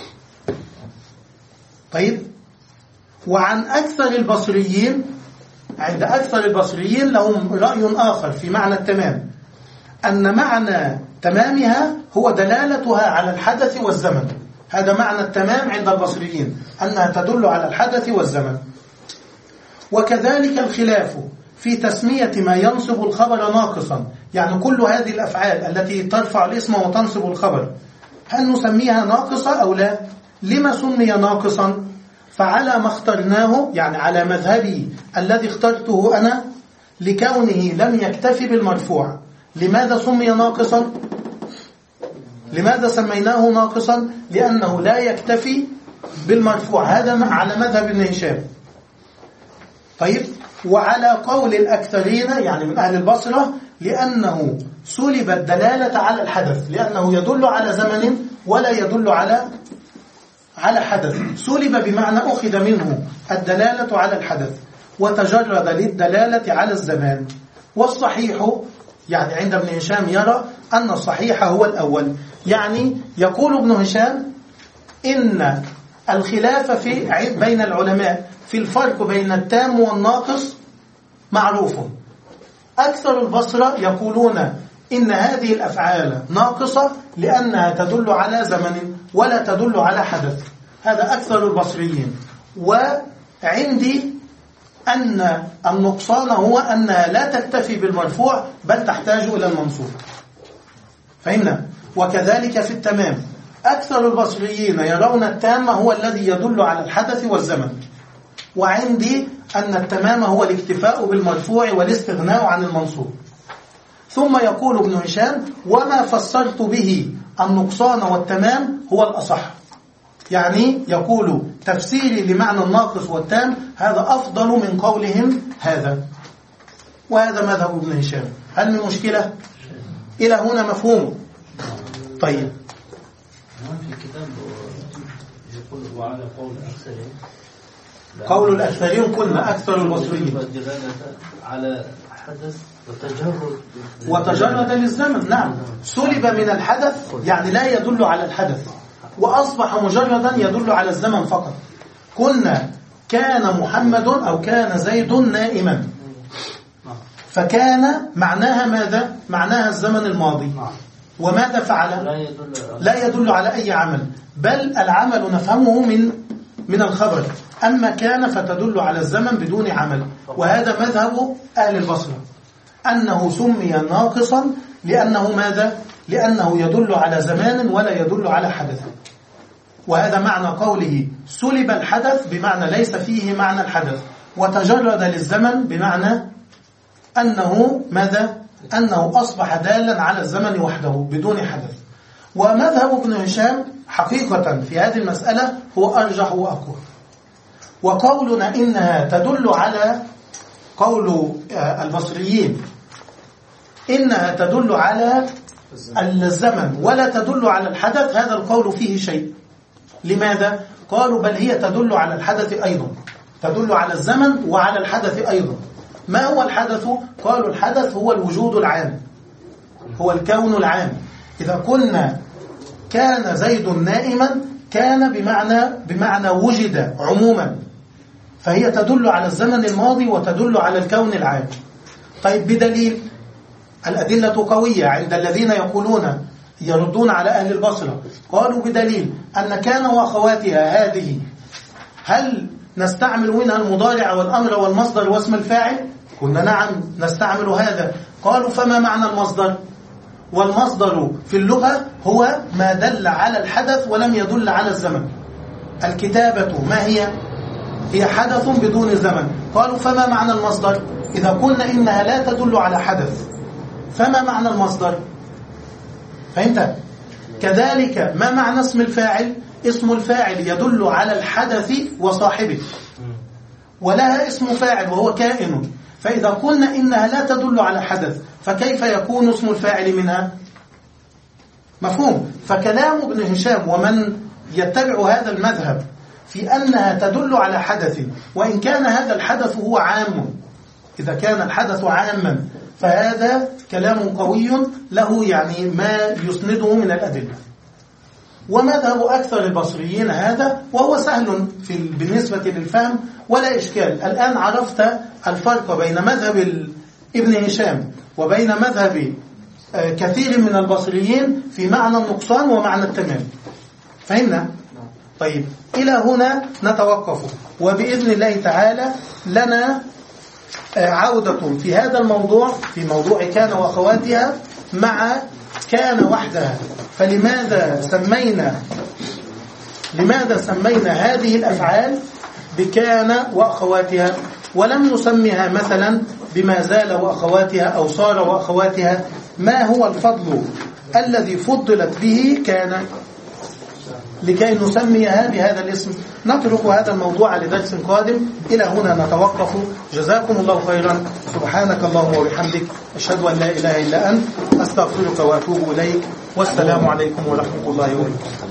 طيب وعن أكثر البصريين، عند أكثر البصريين لهم رأي آخر في معنى التمام، أن معنى تمامها هو دلالتها على الحدث والزمن. هذا معنى التمام عند البصريين، أنها تدل على الحدث والزمن. وكذلك الخلاف في تسمية ما ينصب الخبر ناقصا، يعني كل هذه الأفعال التي ترفع الاسم وتنصب الخبر هل نسميها ناقصة أو لا؟ لما سمي ناقصا؟ فعلى ما اخترناه، يعني على مذهبي الذي اخترته أنا، لكونه لم يكتفي بالمرفوع. لماذا سمي ناقصا؟ لماذا سميناه ناقصا؟ لأنه لا يكتفي بالمرفوع. هذا على مذهب ابن هشام. طيب وعلى قول الأكثرين يعني من أهل البصرة، لأنه سلب الدلالة على الحدث، لأنه يدل على زمن ولا يدل على على حدث. سلب بمعنى أخذ منه الدلالة على الحدث وتجرد للدلالة على الزمان. والصحيح يعني عند ابن هشام يرى أن الصحيح هو الأول. يعني يقول ابن هشام إن الخلاف في بين العلماء في الفرق بين التام والناقص معروف. أكثر البصرة يقولون إن هذه الأفعال ناقصة لأنها تدل على زمن ولا تدل على حدث. هذا أكثر البصريين. وعندي أن النقصان هو أنها لا تكتفي بالمرفوع بل تحتاج إلى المنصوب. فهمنا؟ وكذلك في التمام، أكثر البصريين يرون التام هو الذي يدل على الحدث والزمن، وعندي أن التمام هو الاكتفاء بالمرفوع والاستغناء عن المنصوب. ثم يقول ابن هشام: وما فسرت به النقصان والتمام هو الأصح. يعني يقول تفسيري لمعنى الناقص والتام هذا أفضل من قولهم هذا، وهذا مذهب ابن هشام. هل من مشكلة؟ إلى هنا مفهوم؟ طيب. في الكتاب يقول وعلى قول الأكثرين، قول الأكثرين كنا أكثر البصريين على حدث وتجرد وتجرد للزمن. نعم، سلب من الحدث يعني لا يدل على الحدث، وأصبح مجردا يدل على الزمن فقط. كنا كان محمد أو كان زيد نائما، فكان معناها ماذا؟ معناها الزمن الماضي. وماذا فعل؟ لا يدل, لا يدل على أي عمل، بل العمل نفهمه من من الخبر. أما كان فتدل على الزمن بدون عمل. وهذا مذهب أهل البصرة، أنه سمي ناقصا لأنه ماذا؟ لأنه يدل على زمان ولا يدل على حدث. وهذا معنى قوله سلب الحدث، بمعنى ليس فيه معنى الحدث، وتجرد للزمن بمعنى أنه ماذا؟ أنه أصبح دالا على الزمن وحده بدون حدث. ومذهب ابن هشام حقيقة في هذه المسألة هو أرجح وأقوى. وقولنا إنها تدل على قول البصريين إنها تدل على الزمن ولا تدل على الحدث، هذا القول فيه شيء. لماذا؟ قالوا بل هي تدل على الحدث أيضا، تدل على الزمن وعلى الحدث أيضا. ما هو الحدث؟ قالوا الحدث هو الوجود العام، هو الكون العام. إذا قلنا كان زيد نائما، كان بمعنى بمعنى وجد عموما، فهي تدل على الزمن الماضي وتدل على الكون العام. طيب، بدليل الأدلة قوية عند الذين يقولون يردون على أهل البصرة. قالوا بدليل أن كان وأخواتها هذه هل نستعمل منها المضارع والأمر والمصدر واسم الفاعل؟ قلنا نعم نستعمل هذا. قالوا فما معنى المصدر؟ والمصدر في اللغة هو ما دل على الحدث ولم يدل على الزمن. الكتابة ما هي؟ هي حدث بدون زمن. قالوا فما معنى المصدر؟ إذا قلنا إنها لا تدل على حدث، فما معنى المصدر؟ فهمت؟ كذلك ما معنى اسم الفاعل؟ اسم الفاعل يدل على الحدث وصاحبه، ولها اسم فاعل وهو كائن. فإذا قلنا إنها لا تدل على حدث، فكيف يكون اسم الفاعل منها؟ مفهوم؟ فكلام ابن هشام ومن يتبع هذا المذهب في أنها تدل على حدث، وإن كان هذا الحدث هو عام، إذا كان الحدث عاما فهذا كلام قوي له يعني ما يسنده من الأدلة. ومذهب أكثر البصريين هذا، وهو سهل في بالنسبة للفهم ولا إشكال. الآن عرفت الفرق بين مذهب ابن هشام وبين مذهب كثير من البصريين في معنى النقصان ومعنى التمام. فهمنا؟ طيب، إلى هنا نتوقف، وبإذن الله تعالى لنا عودة في هذا الموضوع، في موضوع كان وأخواتها مع كان وحدها. فلماذا سمينا لماذا سمينا هذه الأفعال بكان وأخواتها ولم نسميها مثلا بما زال وأخواتها أو صار وأخواتها؟ ما هو الفضل الذي فضلت به كان لكي نسميها بهذا الاسم؟ نترك هذا الموضوع لدرس قادم. إلى هنا نتوقف. جزاكم الله خيرا. سبحانك اللهم وبحمدك، أشهد أن لا إله إلا أنت، أستغفرك وأتوب إليك. والسلام عليكم ورحمة الله وبركاته.